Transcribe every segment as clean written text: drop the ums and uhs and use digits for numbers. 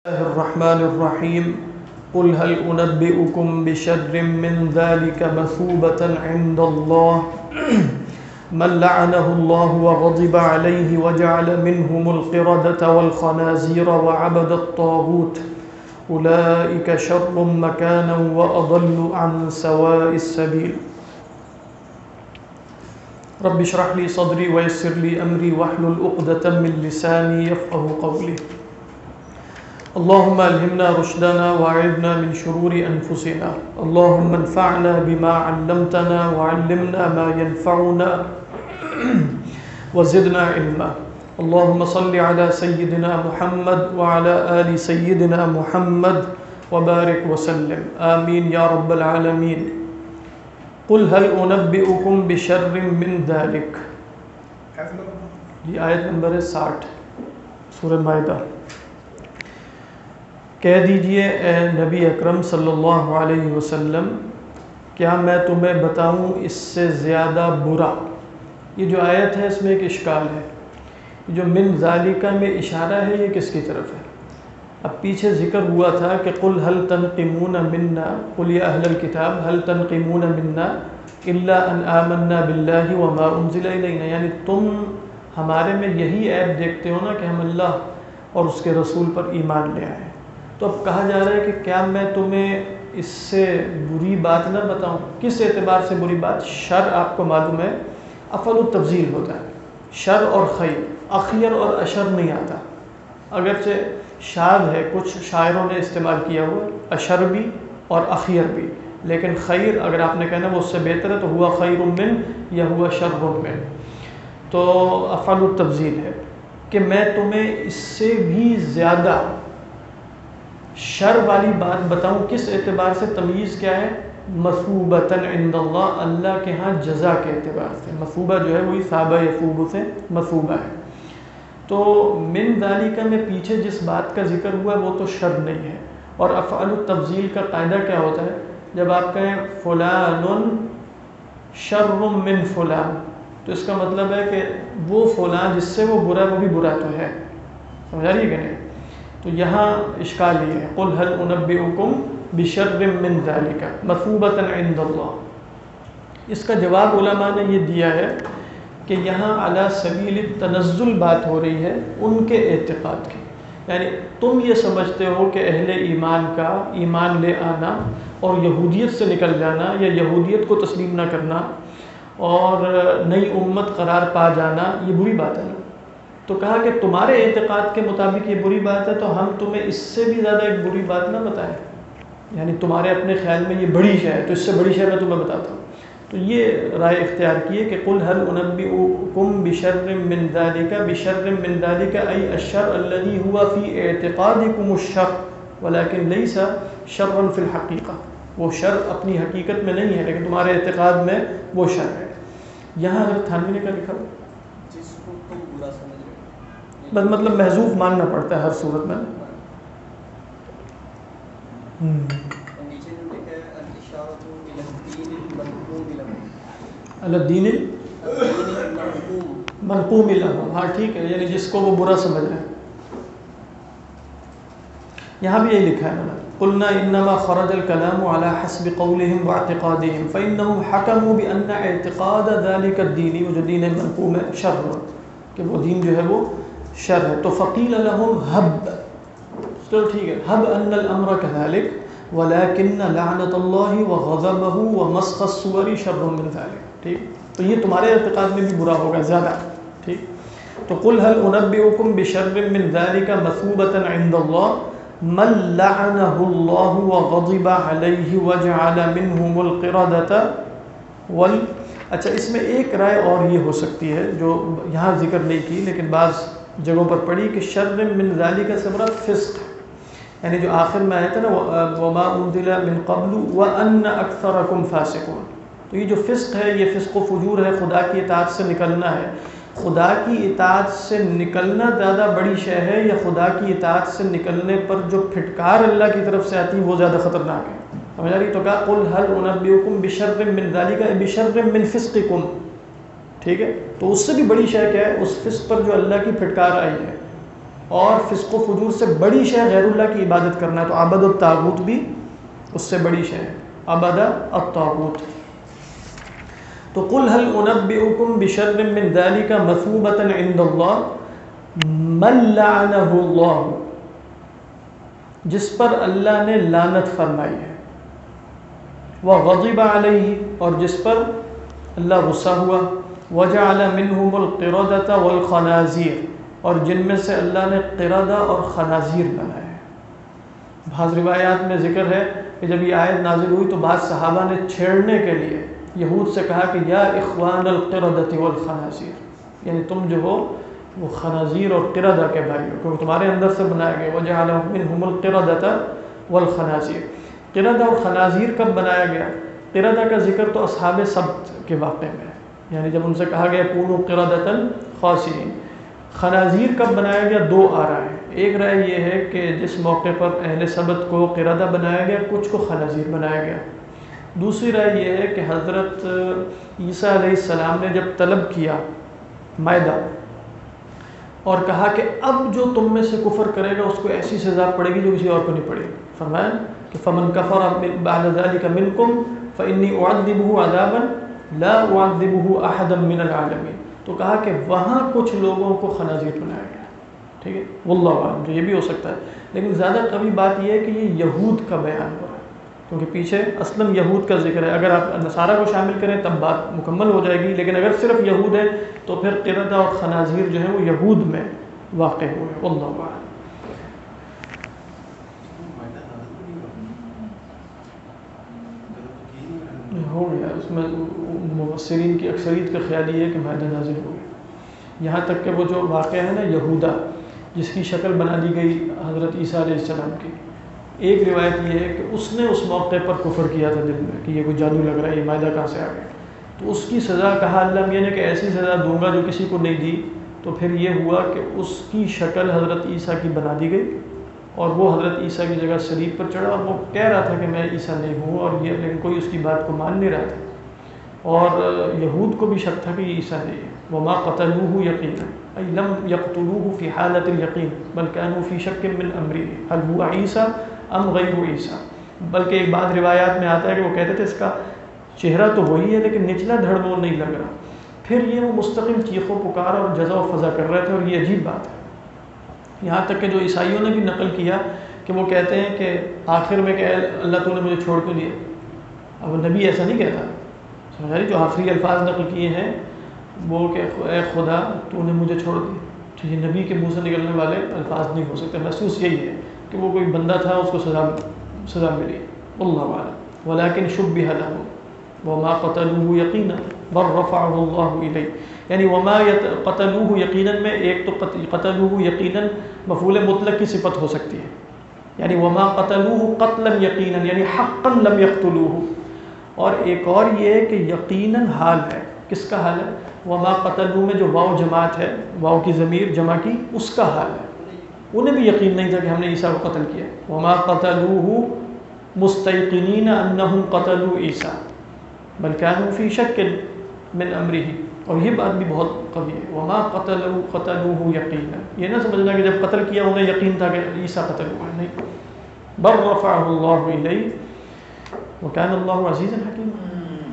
الله الرحمن الرحيم قل هل أنبئكم بشر من ذلك مثوبة عند الله من لعنه الله وغضب عليه وجعل منهم القردة والخنازير وعبد الطاغوت أولئك شر مكانا وأضل عن سواء السبيل رب اشرح لي صدري ويسر لي أمري واحلل عقدة من لساني يفقهوا قولي اللهم ألهمنا رشدنا وأعذنا من شرور أنفسنا اللهم انفعنا بما علمتنا وعلمنا ما ينفعنا وزدنا علما اللهم صل على سيدنا محمد وعلى آل سيدنا محمد وبارك وسلم آمين يا رب العالمين قل هل أنبئكم بشر من ذلك یہ آیت نمبر 60 سورہ مائدہ کہہ دیجئے اے نبی اکرم صلی اللہ علیہ وسلم کیا میں تمہیں بتاؤں اس سے زیادہ برا. یہ جو آیت ہے اس میں ایک اشکال ہے. جو من ذالکہ میں اشارہ ہے یہ کس کی طرف ہے؟ اب پیچھے ذکر ہوا تھا کہ قل هل تنقمون منا قل یا اہل الکتاب هل تنقمون منا الا ان آمنا باللہ وما انزل الینا، یعنی تم ہمارے میں یہی عیب دیکھتے ہو نا کہ ہم اللہ اور اس کے رسول پر ایمان لے آئے. تو اب کہا جا رہا ہے کہ کیا میں تمہیں اس سے بری بات نہ بتاؤں. کس اعتبار سے بری بات؟ شر آپ کو معلوم ہے افعل التفضیل ہوتا ہے، شر اور خیر، اخیر اور اشر نہیں آتا. اگرچہ شاذ ہے، کچھ شاعروں نے استعمال کیا ہوا اشر بھی اور اخیر بھی، لیکن خیر اگر آپ نے کہنا وہ اس سے بہتر ہے تو ہوا خیر من یا ہوا شر من، تو افعل التفضیل ہے کہ میں تمہیں اس سے بھی زیادہ شر والی بات بتاؤں. کس اعتبار سے؟ تمییز کیا ہے؟ مثوبۃ عند اللہ، اللہ کے ہاں جزا کے اعتبار سے. مثوبہ جو ہے وہی ثابہ یثوب سے مثوبہ ہے. تو من ذالکہ میں پیچھے جس بات کا ذکر ہوا ہے وہ تو شر نہیں ہے. اور افعال التفضیل کا قاعدہ کیا ہوتا ہے؟ جب آپ کہیں فلان شر من فلان تو اس کا مطلب ہے کہ وہ فلان جس سے وہ برا وہ بھی برا تو ہے. سمجھا رہی ہے کہ نہیں؟ تو یہاں اشکال یہ ہے قل هل انبئکم بشر من ذلک مثوبۃ عند اللہ. اس کا جواب علماء نے یہ دیا ہے کہ یہاں علی سبیل التنزل بات ہو رہی ہے ان کے اعتقاد کی. یعنی تم یہ سمجھتے ہو کہ اہل ایمان کا ایمان لے آنا اور یہودیت سے نکل جانا یا یہودیت کو تسلیم نہ کرنا اور نئی امت قرار پا جانا یہ بری بات ہے. تو کہا کہ تمہارے اعتقاد کے مطابق یہ بری بات ہے تو ہم تمہیں اس سے بھی زیادہ ایک بری بات نہ بتائیں. یعنی تمہارے اپنے خیال میں یہ بڑی شے ہے تو اس سے بڑی شے میں تمہیں بتاتا ہوں. تو یہ رائے اختیار کیے کہ قل هل انبئکم بشر من ذلک بشر من ذلک ای الشر الذي هو في اعتقادكم الشر ولكن ليس شرا في الحقیقہ. وہ شر اپنی حقیقت میں نہیں ہے لیکن تمہارے اعتقاد میں وہ شر ہے. یہاں اگر تھانوی نے کیا لکھا جس کو تم برا سمجھ رہے ہو، بس مطلب محذوف ماننا پڑتا ہے ہر صورت میں. الدین المنقوم لہ، ہاں ٹھیک ہے، یعنی جس کو وہ برا سمجھ رہے ہیں. یہاں بھی یہی لکھا ہے میں نے قلنا انما خرج الكلام على حسب قولهم واعتقادهم فانهم حكموا بان اعتقاد ذلك الدين، وہ جو دین منقوم ہے شر کہ وہ دین جو ہے وہ شر ہے. تو فقیل لهم هب، تو ٹھیک ہے، هب ان الامر كذلك ولكن لعنت الله وغضبه ومسخ الصور شر من ذلك. ٹھیک، تو یہ تمہارے اعتقاد میں بھی برا ہوگا زیادہ. ٹھیک، تو قل هل انبئكم بشر من ذلك مثوبة عند الله من لعنه الله وغضب عليه وجعل منهم القردة اچھا اس میں ایک رائے اور یہ ہو سکتی ہے جو یہاں ذکر نہیں کی لیکن بعض جگہوں پر پڑھی کہ شر من ذالک سے مراد فسق، یعنی جو آخر میں آیا تھا نا وما انزل من قبل وان اکثرکم فاسقون. تو یہ جو فسق ہے یہ فسق و فجور ہے، خدا کی اطاعت سے نکلنا ہے. خدا کی اطاعت سے نکلنا زیادہ بڑی شے ہے یا خدا کی اطاعت سے نکلنے پر جو پھٹکار اللہ کی طرف سے آتی ہے وہ زیادہ خطرناک ہے؟ سمجھ آ رہی؟ تو کہا قل هل انبئکم بشر من ذلک بشر من فسقکم. ٹھیک ہے، تو اس سے بھی بڑی شے کیا ہے؟ اس فسق پر جو اللہ کی پھٹکار آئی ہے. اور فسق و فجور سے بڑی شے غیر اللہ کی عبادت کرنا ہے، تو عبد الطاغوت بھی اس سے بڑی شے ہے، عبد الطاغوت۔ تو قل هل انبئکم بشر من ذلک مثوبۃ عند اللہ من لعنہ اللہ، جس پر اللہ نے لعنت فرمائی ہے، وغضب علیہ، اور جس پر اللہ غصہ ہوا، وجعل منہم القردۃ والخنازیر، اور جن میں سے اللہ نے قردہ اور خنازیر بنائے ہیں۔ بعض روایات میں ذکر ہے کہ جب یہ آیت نازل ہوئی تو بعض صحابہ نے چھیڑنے کے لیے یہود سے کہا کہ یا اخوان القردۃ والخنازیر، یعنی تم جو ہو وہ خنازیر اور قردہ کے بھائی ہو، کیونکہ تمہارے اندر سے بنایا گیا، وجعل منہم القردۃ والخنازیر۔ قردہ اور خنازیر کب بنایا گیا؟ قردہ کا ذکر تو اصحاب سبت کے واقعے میں ہے، یعنی جب ان سے کہا گیا کونوا قردۃ خاسئین۔ خنازیر کب بنایا گیا؟ دو آراء ہیں۔ ایک رائے یہ ہے کہ جس موقع پر اہل سبت کو قردہ بنایا گیا، کچھ کو خنازیر بنایا گیا۔ دوسری رائے یہ ہے کہ حضرت عیسیٰ علیہ السلام نے جب طلب کیا مائدہ اور کہا کہ اب جو تم میں سے کفر کرے گا اس کو ایسی سزا پڑے گی جو کسی اور کو نہیں پڑے گی، فرمایا کہ فمن کفر بعد ذلك منکم فانی اعذبہ عذابا لا اعذبہ احدا من العالمین، تو کہا کہ وہاں کچھ لوگوں کو خنازیر بنایا گیا، ٹھیک ہے، واللہ اعلم، جو یہ بھی ہو سکتا ہے، لیکن زیادہ قوی بات یہ ہے کہ یہ یہود کا بیان ہو رہا ہے، کیونکہ پیچھے اصلاً یہود کا ذکر ہے۔ اگر آپ نصارہ کو شامل کریں تب بات مکمل ہو جائے گی، لیکن اگر صرف یہود ہے تو پھر قردہ اور خنازیر جو ہیں وہ یہود میں واقع ہوئے، واللہ اعلم۔ ہو گیا، اس میں مفسرین کی اکثریت کا خیال یہ ہے کہ مائدہ نازل ہو گیا، یہاں تک کہ وہ جو واقعہ ہے نا یہودا جس کی شکل بنا دی گئی حضرت عیسیٰ علیہ السلام کی، ایک روایت یہ ہے کہ اس نے اس موقع پر کفر کیا تھا دل میں کہ یہ کوئی جادو لگ رہا ہے، یہ مائدہ کہاں سے آ گیا، تو اس کی سزا کہا اللہ میاں نے کہ ایسی سزا دوں گا جو کسی کو نہیں دی، تو پھر یہ ہوا کہ اس کی شکل حضرت عیسیٰ کی بنا دی گئی اور وہ حضرت عیسیٰ کی جگہ صلیب پر چڑھا، اور وہ کہہ رہا تھا کہ میں عیسیٰ نہیں ہوں، اور یہ لیکن کوئی اس کی بات کو مان نہیں رہا تھا، اور یہود کو بھی شک تھا کہ یہ عیسیٰ نہیں ہے۔ وما قتلوه یقینا ای لم یقتلوه فی حالت الیقین بل كانوا فی شک من امره هل هو عیسیٰ ام غیر عیسیٰ، بلکہ ایک بعض روایات میں آتا ہے کہ وہ کہتے تھے اس کا چہرہ تو وہی ہے لیکن نچلا دھڑ وہ نہیں لگ رہا، پھر یہ وہ مستقل چیخ و پکار اور جزا و فضا کر رہے تھے، اور یہ عجیب بات ہے، یہاں تک کہ جو عیسائیوں نے بھی نقل کیا کہ وہ کہتے ہیں کہ آخر میں کہ اللہ تو نے مجھے چھوڑ کیوں دیا، اب نبی ایسا نہیں کہتا، سمجھا جو آخری الفاظ نقل کیے ہیں وہ کہ اے خدا تو نے مجھے چھوڑ دی، تو یہ نبی کے منہ سے نکلنے والے الفاظ نہیں ہو سکتے، محسوس یہی ہے کہ وہ کوئی بندہ تھا اس کو سزا ملی، اللہ اعلم، ولکن شبہ لہ وما قتلوه یقینا بل رفعه اللہ الیہ، یعنی وما قتلوه یقینا میں ایک تو قتلوه یقینا مفعول مطلق کی صفت ہو سکتی ہے، یعنی وما قتلوه قتلا یقینا یعنی حقا لم یقتلوه، اور ایک اور یہ ہے کہ یقینا حال ہے، کس کا حال ہے؟ وما قتلوه میں جو واو جماعت ہے، واو کی ضمیر جمع کی، اس کا حال ہے، انہیں بھی یقین نہیں تھا کہ ہم نے عیسیٰ کو قتل کیا، وما قتلوه مستيقنين انهم قتلوا عیسیٰ بل كانوا فی شک من امره، اور یہ بات بھی بہت قوی ہے، وما قتلوه یقینا، یہ نہ سمجھنا کہ جب قتل کیا انہیں یقین تھا کہ عیسیٰ قتل ہوا، نہیں، بل رفعه اللہ الیہ وکان اللہ عزیزا حکیما۔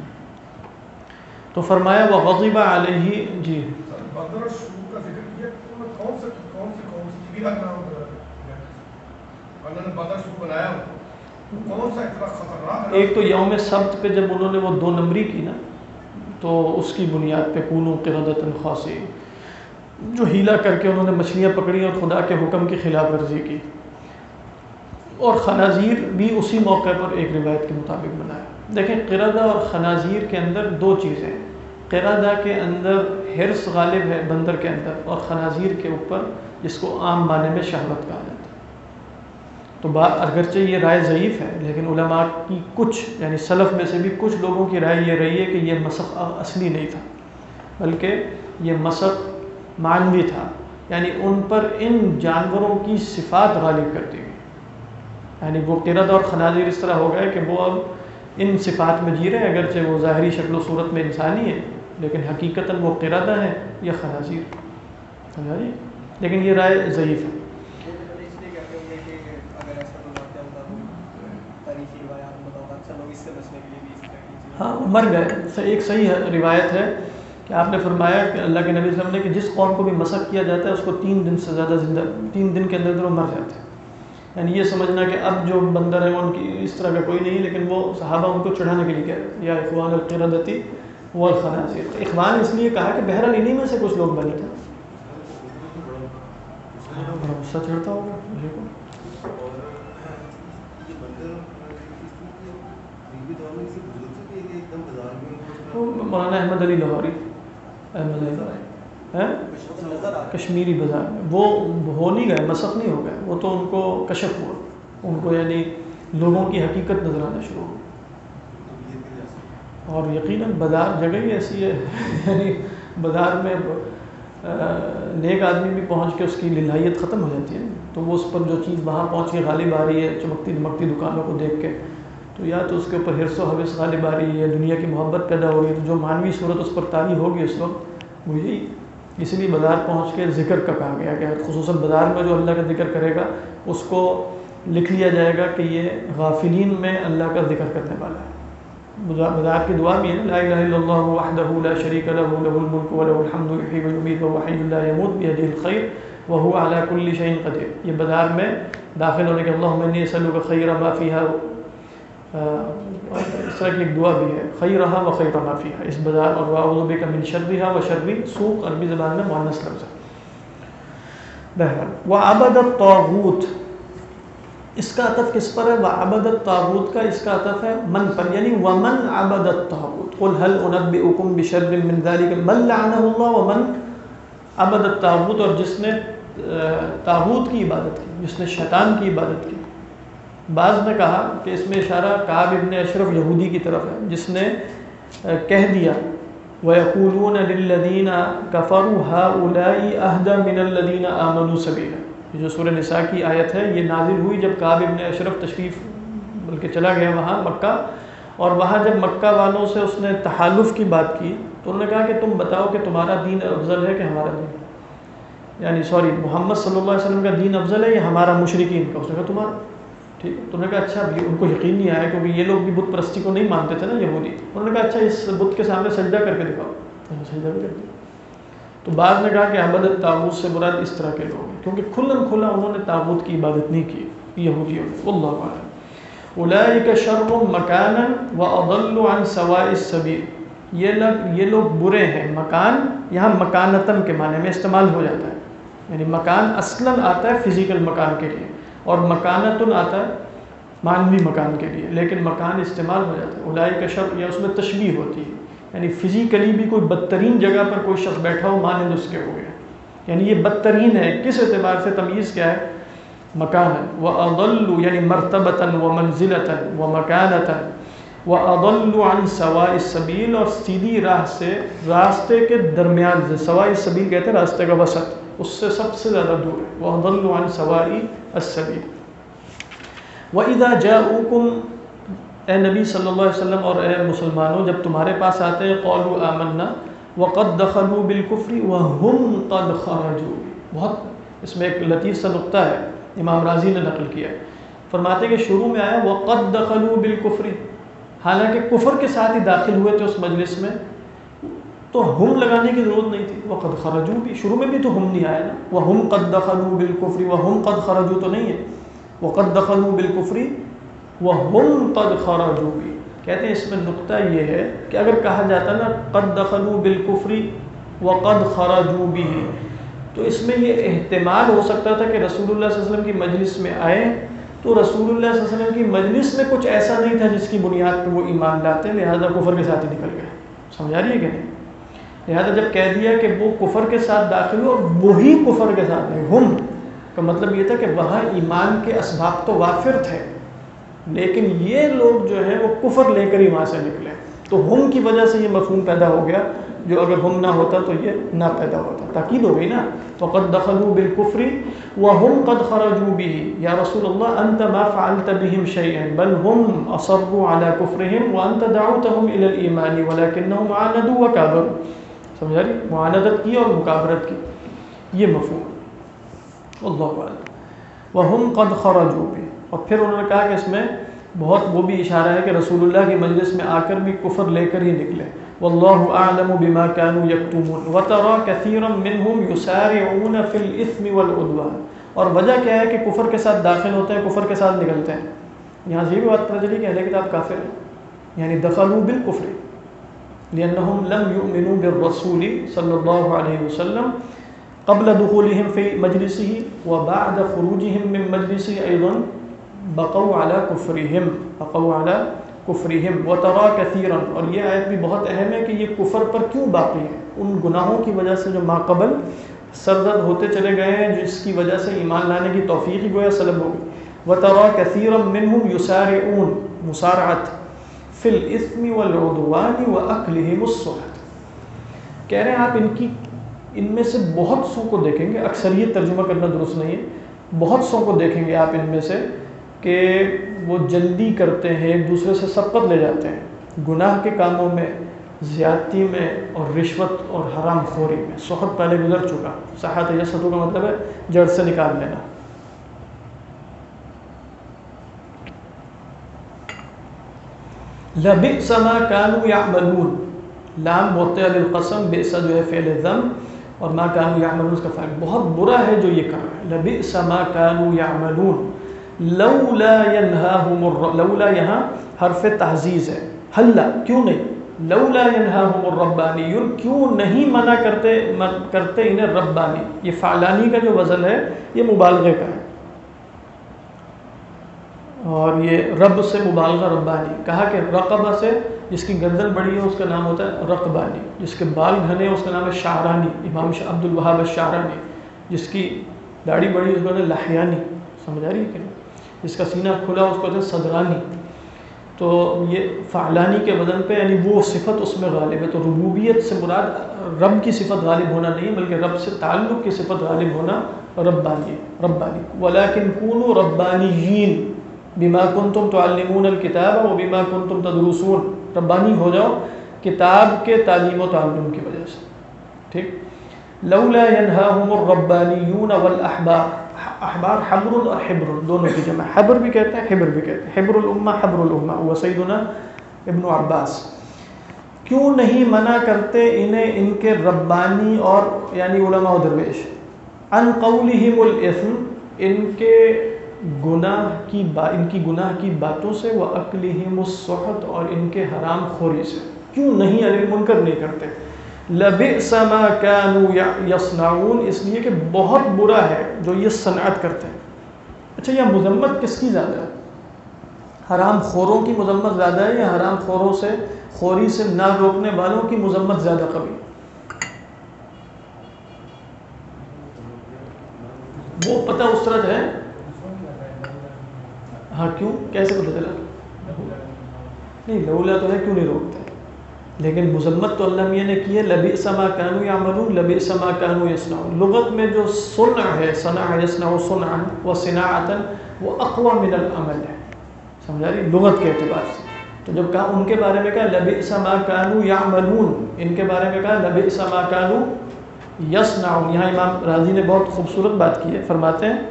تو فرمایا وغضب علیہ، جی بدر شروع کا ذکر کیا، کون سی چیز انہوں نے بدر شروع بنایا، کون سا اتنا خطرناک ہے؟ ایک تو یوم سبت پہ جب انہوں نے وہ 2 نمبری کی نا، تو اس کی بنیاد پہ کونوا قردۃ خاسئین، جو ہیلا کر کے انہوں نے مچھلیاں پکڑی اور خدا کے حکم کی خلاف ورزی کی، اور خنازیر بھی اسی موقع پر ایک روایت کے مطابق بنایا۔ دیکھیں قردہ اور خنازیر کے اندر 2 چیزیں ہیں، قردہ کے اندر حرص غالب ہے بندر کے اندر، اور خنازیر کے اوپر جس کو عام معنی میں شہوت کہا جاتا ہے، تو بات اگرچہ یہ رائے ضعیف ہے لیکن علماء کی کچھ یعنی سلف میں سے بھی کچھ لوگوں کی رائے یہ رہی ہے کہ یہ مسخ اصلی نہیں تھا بلکہ یہ مسخ معنوی تھا، یعنی ان پر ان جانوروں کی صفات غالب کرتی ہوئی، یعنی وہ قردہ اور خنازیر اس طرح ہو گئے کہ وہ اب ان صفات میں جی رہے ہیں، اگرچہ وہ ظاہری شکل و صورت میں انسانی ہے لیکن حقیقتاً وہ قردہ ہے یا خنازیر، لیکن یہ رائے ضعیف ہے۔ تاریخی روایات میں بتاؤ اکثر لوگ اس سے بچنے کے لیے بھی اس طرح کی چیزیں ہاں مر گئے. ایک صحیح روایت ہے کہ آپ نے فرمایا کہ اللہ کے نبی صلی اللہ علیہ وسلم نے کہ جس قوم کو بھی مسخ کیا جاتا ہے اس کو 3 دن سے زیادہ 3 دن کے اندر وہ مر جاتے ہیں. یعنی یہ سمجھنا کہ اب جو بندر ہیں ان کی اس طرح کا کوئی نہیں، لیکن وہ صحابہ ان کو چڑھانے کے لیے کہہ رہے تھے یا اخوان القردتی والخنازیر. تو اخوان اس لیے کہا کہ بہرحال انہی میں سے کچھ لوگ بنے تھے. بڑا غصہ چڑھتا ہوگا مجھے کو. مولانا احمد علی لاہوری کشمیری بازار میں وہ ہو نہیں گئے، مسخ نہیں ہو گئے، وہ تو ان کو کشف ہوا، ان کو یعنی لوگوں کی حقیقت نظر آنا شروع ہو. اور یقیناً بازار جگہ ہی ایسی ہے یعنی بازار میں نیک آدمی بھی پہنچ کے اس کی للہیت ختم ہو جاتی ہے، تو وہ اس پر جو چیز وہاں پہنچ کے غالب آ رہی ہے چمکتی دمکتی دکانوں کو دیکھ کے، تو یا تو اس کے اوپر حرص و حوث غالب آ رہی ہے، دنیا کی محبت پیدا ہو رہی ہے، تو جو معنوی صورت اس پر طاری ہوگی اس وقت وہ یہی. اس لیے بازار پہنچ کے ذکر کا کہا گیا کہ خصوصاً بازار میں جو اللہ کا ذکر کرے گا اس کو لکھ لیا جائے گا کہ یہ غافلین میں اللہ کا ذکر کرنے والا ہے. بازار کی دعا بھی ہے لا الہ الا اللہ وحدہ لا شریک لہ لہ الملک ولہ الحمد یحیی ویمیت وہو حی لا یموت بیدہ الخیر وہو علی کل شیء قدیر. یہ بازار میں داخل ہونے کے اللہم انی اسألک خیر ما فیہا، اس طرح کی ایک دعا بھی ہے خیرہا و خیر ما فیہا اس بازار، اور واعوذ بک من شرہا و شر سوق عربی زبان میں مؤنث لفظ ہے. بہرحال وعبد الطاغوت اس کا عطف کس پر ہے؟ وعبد الطاغوت کا اس کا عطف ہے من پر، یعنی ومن عبد الطاغوت قل هل انبئکم بشر من ذلک من لعنہ اللہ ومن عبد الطاغوت، اور جس نے طاغوت کی عبادت کی، جس نے شیطان کی عبادت کی. بعض نے کہا کہ اس میں اشارہ کعب ابن اشرف یہودی کی طرف ہے جس نے کہہ دیا وَيَقُولُونَ لِلَّذِينَ كَفَرُوا هَؤُلَاءِ أَهْدَى مِنَ الَّذِينَ آمَنُوا سَبِيلًا. یہ جو سورہ نساء کی آیت ہے یہ نازل ہوئی جب کعب ابن اشرف تشریف بلکہ چلا گیا وہاں مکہ، اور وہاں جب مکہ والوں سے اس نے تحالف کی بات کی تو انہوں نے کہا کہ تم بتاؤ کہ تمہارا دین افضل ہے کہ ہمارا دین، یعنی سوری محمد صلی اللہ علیہ وسلم کا دین افضل ہے یا ہمارا مشرکین کا. اس نے کہا تمہارا. ٹھیک ہے، تو انہوں نے کہا اچھا بھی، ان کو یقین نہیں آیا کیونکہ یہ لوگ بھی بت پرستی کو نہیں مانتے تھے نا یہودی. انہوں نے کہا اچھا اس بت کے سامنے سجدہ کر کے دکھاؤ. سجدہ بھی کر دیا. تو بعض نے کہا کہ عبد الطاغوت سے مراد اس طرح کے لوگ ہیں کیونکہ کھلم کھلا انہوں نے طاغوت کی عبادت نہیں کی یہودیوں نے. واللہ اعلم. اولئک شر مکانا واضل عن سواء السبیل. یہ لوگ برے ہیں. مکان یہاں مکانتن کے معنی میں استعمال ہو جاتا ہے، یعنی مکان اصلاً آتا ہے فزیکل مکان کے لیے اور مکانتن آتا ہے معنوی مکان کے لیے، لیکن مکان استعمال ہو جاتا ہے. اولئک شر یا اس میں تشبیہ ہوتی ہے، یعنی فزیکلی بھی کوئی بدترین جگہ پر کوئی شخص بیٹھا ہو مانند اس کے ہو گیا، یعنی یہ بدترین ہے. کس اعتبار سے؟ تمییز کیا ہے؟ مکان. وَأَضَلُّ یعنی مرتبتاً ومنزلتاً ومکانتاً وَأَضَلُّ عَنْ سَوَاءِ السَّبِيلِ اور سیدھی راہ سے راستے کے درمیان سے، سواء السبیل کہتے ہیں راستے کا وسط، اس سے سب سے زیادہ دور ہے. وَأَضَلُّ عَنْ سَوَاءِ السَّبِيلِ. وَإِذَا جَاءُوكُمْ اے نبی صلی اللہ علیہ وسلم اور اے مسلمانوں جب تمہارے پاس آتے ہیں قَالُوا آمَنَّا وَقَدْ دَخَلُوا بِالْكُفْرِ وَهُمْ قَدْ خَرَجُوا. بہت اس میں ایک لطیف سا نقطہ ہے، امام رازی نے نقل کیا ہے. فرماتے ہیں کہ شروع میں آیا وَقَدْ دَخَلُوا بِالْكُفْرِ، حالانکہ کفر کے ساتھ ہی داخل ہوئے تھے اس مجلس میں، تو ہم لگانے کی ضرورت نہیں تھی. وَقَدْ خَرَجُوا بھی شروع میں بھی تو ہم نہیں آیا نا. وَهُمْ قَدْ دَخَلُوا بِالْكُفْرِ وَهُمْ قَدْ خَرَجُوا تو نہیں ہے. وَقَدْ دَخَلُوا بِالْكُفْرِ وَهُمْ قَدْ خَرَجُوا بھی. کہتے ہیں اس میں نقطہ یہ ہے کہ اگر کہا جاتا نا قَدْ دَخَلُوا بِالْكُفْرِ وَقَدْ خَرَجُوا بِهِ تو اس میں یہ احتمال ہو سکتا تھا کہ رسول اللہ صلی اللہ علیہ وسلم کی مجلس میں آئے تو رسول اللہ صلی اللہ علیہ وسلم کی مجلس میں کچھ ایسا نہیں تھا جس کی بنیاد پہ وہ ایمان لاتے، لہذا کفر کے ساتھ ہی نکل گئے. سمجھا رہی ہے کہ نہیں؟ لہذا جب کہہ دیا کہ وہ کفر کے ساتھ داخل ہوئے اور وہی کفر کے ساتھ نہیں، ہم کا مطلب یہ تھا کہ وہاں ایمان کے اسباب تو وافر تھے لیکن یہ لوگ جو ہے وہ کفر لے کر ہی وہاں سے نکلے، تو ہم کی وجہ سے یہ مفہوم پیدا ہو گیا جو اگر ہم نہ ہوتا تو یہ نہ پیدا ہوتا. تاکید ہو گئی نا. فَقَدْ دَخَلُوا بِالْكُفْرِ وَهُمْ قَدْ خَرَجُوا بِهِ یا رسول اللہ أَنْتَ مَا فَعَلْتَ بِهِمْ شَيْئًا بَلْ هُمْ أَصَرُّوا عَلَى كُفْرِهِمْ وَأَنْتَ دَعَوْتَهُمْ إِلَى الْإِيمَانِ وَلَكِنَّهُمْ عَانَدُوا وَكَابَرُوا. سمجھا رہی؟ معاندت کی اور مکابرت کی، یہ مفہوم. واللہ اعلم. وَهُمْ قَدْ خَرَجُوا بِهِ. اور پھر انہوں نے کہا کہ اس میں بہت وہ بھی اشارہ ہے کہ رسول اللہ کی مجلس میں آ کر بھی کفر لے کر ہی نکلے. واللہ اعلم بما كانوا یکتمون وترى كثيرا منهم يسارعون في الاثم والعدوان. اور وجہ کیا ہے کہ کفر کے ساتھ داخل ہوتے ہیں, کفر کے ساتھ نکلتے ہیں. یہاں سے یہ بھی بات پتہ چلی کہ اہل کتاب کافر ہیں, یعنی دخلوا بالکفر لأنهم لم يؤمنوا بالرسول صلی اللہ علیہ وسلم قبل دخولهم في مجلسه وبعد خروجهم من مجلسه أيضا بقوا على كفرهم وترى كثيرا. اور یہ آیت بھی بہت اہم ہے کہ یہ کفر پر کیوں باقی ہے, ان گناہوں کی وجہ سے جو ماقبل سرزد ہوتے چلے گئے ہیں, جس کی وجہ سے ایمان لانے کی توفیق ہی گویا سلب ہو گئی. وترى كثيرا منهم يسارعون مسارعت في الاثم والعدوان واكلهم السحت. کہہ رہے ہیں آپ ان میں سے بہت سو کو دیکھیں گے, اکثریت ترجمہ کرنا درست نہیں ہے, بہت سو کو دیکھیں گے آپ ان میں سے کہ وہ جلدی کرتے ہیں, ایک دوسرے سے سبقت لے جاتے ہیں گناہ کے کاموں میں, زیادتی میں اور رشوت اور حرام خوری میں. سحت پہلے گزر چکا, صحت یسحت کا مطلب ہے جڑ سے نکال لینا. لبئس ما كانوا يعملون, لام موطئ للقسم, بئس جو ہے فعل ذم اور ما كانوا يعملون اس کا فاعل. بہت برا ہے جو یہ کر رہا ہے. لبئس ما كانوا يعملون لولا ينهاهم لولا یہاں حرف تعزیز ہے, ہلا کیوں نہیں, لولا ينهاهم الربانیون کیوں نہیں منع کرتے انہیں ربانی. یہ فعلانی کا جو وزن ہے یہ مبالغے کا ہے, اور یہ رب سے مبالغہ ربانی. کہا کہ رقبہ سے جس کی گردن بڑی ہے اس کا نام ہوتا ہے رقبانی, جس کے بال گھنے اس کا نام ہے شعرانی, امام عبد الوہاب الشعرانی. جس کی داڑھی بڑی اس کو کہتے ہیں لحیانی, سمجھ آ رہی ہے کہ نہیں, جس کا سینہ کھلا اس کو کہتے ہیں صدرانی. تو یہ فعلانی کے وزن پہ یعنی وہ صفت اس میں غالب ہے. تو ربوبیت سے مراد رب کی صفت غالب ہونا نہیں ہے, بلکہ رب سے تعلق کی صفت غالب ہونا ربانی ہے. ربانی ولیکن کونوا ربانیین بما کنتم تعلمون الکتاب و بما کنتم تدرسون. ربانی ہو جاؤ کتاب کے تعلیم و تعلم کی وجہ سے. ٹھیک. لولا ينهاهم الربانیون والاحبار, احبار حبر اور حبر دونوں کی جمع, حبر بھی کہتے ہیں حبر بھی کہتے ہیں, حبر الامہ حبر الامہ. وہ سیدنا ابن عباس کیوں نہیں منع کرتے انہیں ان کے ربانی اور یعنی علماء و درویش, عن قولہم الاثم ان کے ان کی گناہ کی باتوں سے, وَأَكْلِهِمُ السُّحْتَ اور ان کے حرام خوری سے, کیوں نہیں عن المنکر نہیں کرتے. لَبِئْسَ مَا كَانُوا يَصْنَعُونَ اس لیے کہ بہت برا ہے جو یہ صنعت کرتے ہیں. اچھا یہ مذمت کس کی زیادہ ہے, حرام خوروں کی مذمت زیادہ ہے یا حرام خوروں سے خوری سے نہ روکنے والوں کی مذمت زیادہ قوی؟ وہ پتہ اس طرح ہے. ہاں کیوں, کیسے پتہ چلا؟ نہیں لولا تو ہے, کیوں نہیں روکتے, لیکن مذمت تو اللہ میاں نے کی ہے. لبئس ما كانوا يعملون لبئس ما كانوا يصنعون. لغت میں جو صنع ہے, صنع يصنع صنعا وصناعتا, وہ اقوى من العمل ہے, سمجھا رہی لغت کے اعتبار سے. تو جب کہا ان کے بارے میں کہا لبئس ما كانوا يعملون, ان کے بارے میں کہا لبئس ما كانوا يصنعون. یہاں امام راضی نے بہت خوبصورت بات کی ہے, فرماتے ہیں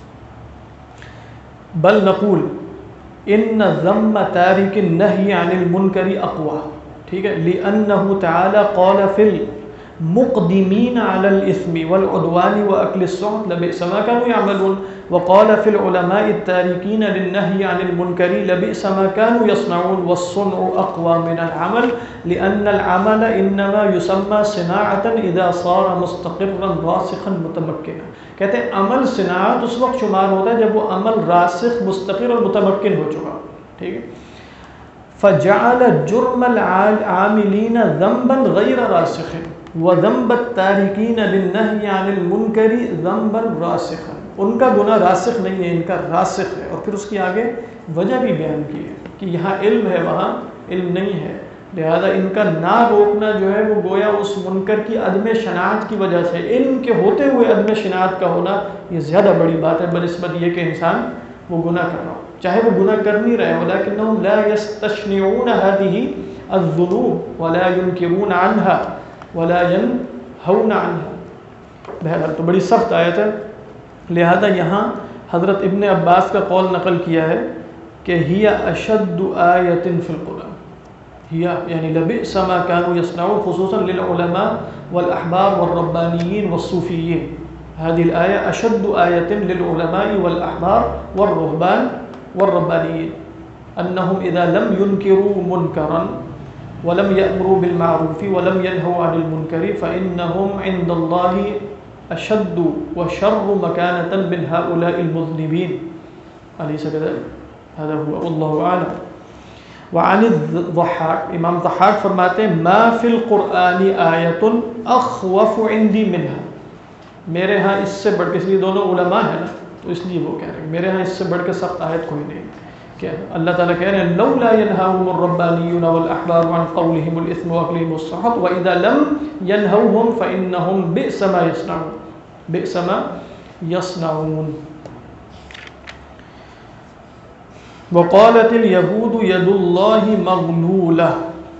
بل نقول ان ذم تارک النہی عن المنکر اقوى. ٹھیک ہے, لأنه تعالی قال فی المقدمین علی الاثم والعدوان واکل السحت لبئس ما كانوا يعملون, وقال فی العلماء التارکین للنہی عن المنکر لبئس ما كانوا يصنعون, والصنع اقوى من العمل لأن العمل انما يسمى صناعة اذا صار مستقرا راسخا متمکنا. کہتے ہیں عمل صناعت اس وقت شمار ہوتا ہے جب وہ عمل راسخ مستقر اور متمکن ہو چکا. ٹھیک ہے. فجعل جرم العاملین ذنبا غیر راسخ وذنب التارکین للنہی عن المنکر ذنبا راسخا. ان کا گناہ راسخ نہیں ہے, ان کا راسخ ہے. اور پھر اس کی آگے وجہ بھی بیان کی ہے کہ یہاں علم ہے وہاں علم نہیں ہے, لہذا ان کا نہ روکنا جو ہے وہ گویا اس منکر کی عدم شناعت کی وجہ سے, علم کے ہوتے ہوئے عدم شناعت کا ہونا یہ زیادہ بڑی بات ہے بنسبت یہ کہ انسان وہ گناہ کر رہا ہو, چاہے وہ گناہ کر نہیں رہے, ولکنہم لا یستشنعون هذه الذنوب ولا ينکرون عنها ولا ينہون عنها. بہرحال تو بڑی سخت آیت ہے. لہذا یہاں حضرت ابن عباس کا قول نقل کیا ہے کہ ہی اشد آیت فی القرآن، ہی یعنی لبئس ما كانوا يصنعون خصوصا للعلماء والأحبار والربانيين والصوفيين. هذه الآية أشد آية للعلماء والأحبار والرهبان والربانيين أنهم إذا لم ينكروا منكرا ولم يأمروا بالمعروف ولم ينهوا عن المنكر فإنهم عند الله أشد وشر مكانة من هؤلاء المذنبين. أليس كذلك؟ هذا هو والله أعلم. وعن الضحاك، امام ضحاک فرماتے ہیں ما فی القرآن آیت اخوف عندی منها، میرے ہاں اس سے بڑھ کے، اس لیے دونوں علماء ہیں نا تو اس لیے وہ کہہ رہے ہیں میرے ہاں اس سے بڑھ کے سخت آیت کوئی نہیں. کہ اللہ تعالیٰ کہہ رہے ہیں لولا ينهاهم الربانيون والأحبار عن قولهم الإثم وأكلهم السحت وإذا لم ينهوهم فإنهم بئس ما يصنعون، بئس ما يصنعون. وقالت اليهود يد الله مغلولة،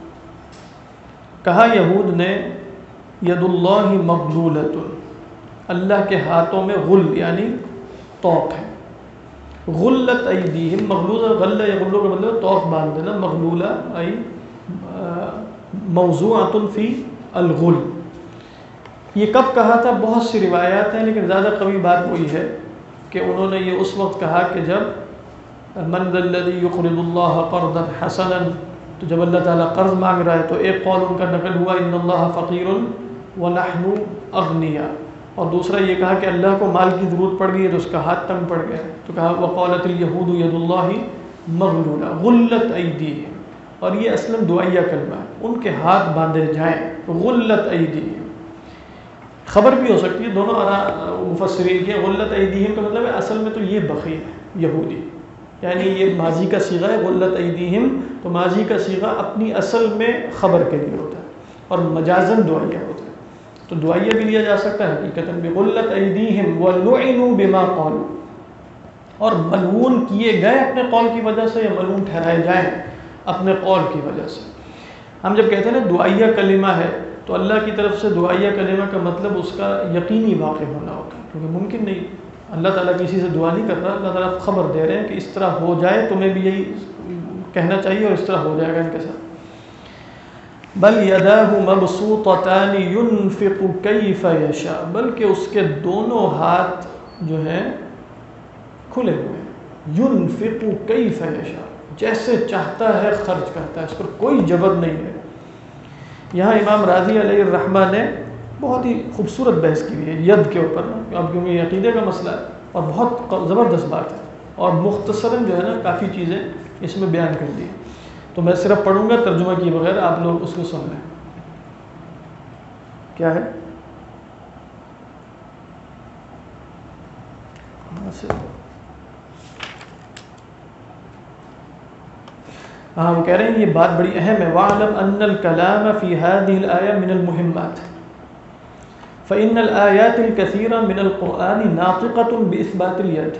کہا یہود نے ید اللہ مغلولۃ، اللہ کے ہاتھوں میں غل یعنی توق ہے. غلت ایدیہم، مغلولہ غلہ یغلو کا مطلب توق باندھ دینا، مغلولہ ای موضوعۃ فی الغل. یہ کب کہا تھا؟ بہت سی روایات ہیں لیکن زیادہ قوی بات وہی ہے کہ انہوں نے یہ اس وقت کہا کہ جب من ذا الذی یقرض اللہ قرضا حسنا، تو جب اللہ تعالیٰ قرض مانگ رہا ہے تو ایک قول ان کا نقل ہوا ان اللہ فقیر ونحن اغنیاء، اور دوسرا یہ کہا کہ اللہ کو مال کی ضرورت پڑ گئی ہے تو اس کا ہاتھ تنگ پڑ گیا ہے، تو کہا وقالت الیہود ید اللہ مغلولہ غلت ایدیہم، اور یہ اصلاً دعائیہ کلمہ ہے، ان کے ہاتھ باندھے جائیں. غلت ایدیہم خبر بھی ہو سکتی ہے، دونوں مفسرین کے غلت ایدیہم کا مطلب ہے اصل میں تو یہ بخیل ہے یہودی، یعنی یہ ماضی کا صیغہ ہے غلت ایدیہم، تو ماضی کا صیغہ اپنی اصل میں خبر کے لیے ہوتا ہے اور مجازن دعائیہ ہوتا ہے، تو دعائیہ بھی لیا جا سکتا ہے حقیقتاً بھی. غلت ایدیہم ولعنوا بما قالوا، اور ملعون کیے گئے اپنے قول کی وجہ سے، یا ملعون ٹھہرائے جائیں اپنے قول کی وجہ سے. ہم جب کہتے ہیں نا دعائیہ کلمہ ہے تو اللہ کی طرف سے دعائیہ کلمہ کا مطلب اس کا یقینی واقع ہونا ہوتا ہے، کیونکہ ممکن نہیں اللہ تعالیٰ کسی سے دعا نہیں کر رہا، اللہ تعالیٰ خبر دے رہے ہیں کہ اس طرح ہو جائے، تمہیں بھی یہی کہنا چاہیے اور اس طرح ہو جائے گا ان کے ساتھ. بل یداہ مبسوطتان ينفق کیف یشاء، بلکہ اس کے دونوں ہاتھ جو ہیں کھلے ہوئے ہیں. ينفق کیف یشاء، جیسے چاہتا ہے خرچ کرتا ہے، اس پر کوئی جبر نہیں ہے. یہاں امام راضی علیہ الرحمہ نے بہت ہی خوبصورت بحث کی ہے ید کے اوپر، اب کیونکہ یہ عقیدے کا مسئلہ ہے اور بہت زبردست بات ہے، اور مختصراً جو ہے نا کافی چیزیں اس میں بیان کر دی. تو میں صرف پڑھوں گا ترجمہ کیے بغیر، آپ لوگ اس کو سن لیں. کیا ہے؟ ہاں وہ کہہ رہے ہیں یہ بات بڑی اہم ہے. وَاعْلَمْ أَنَّ الْكَلَامَ فِي هَذِهِ الْآيَةِ مِنَ الْمُهِمَّاتِ فإن الآيات الكثيرة من القرآن ناطقة بإثبات اليد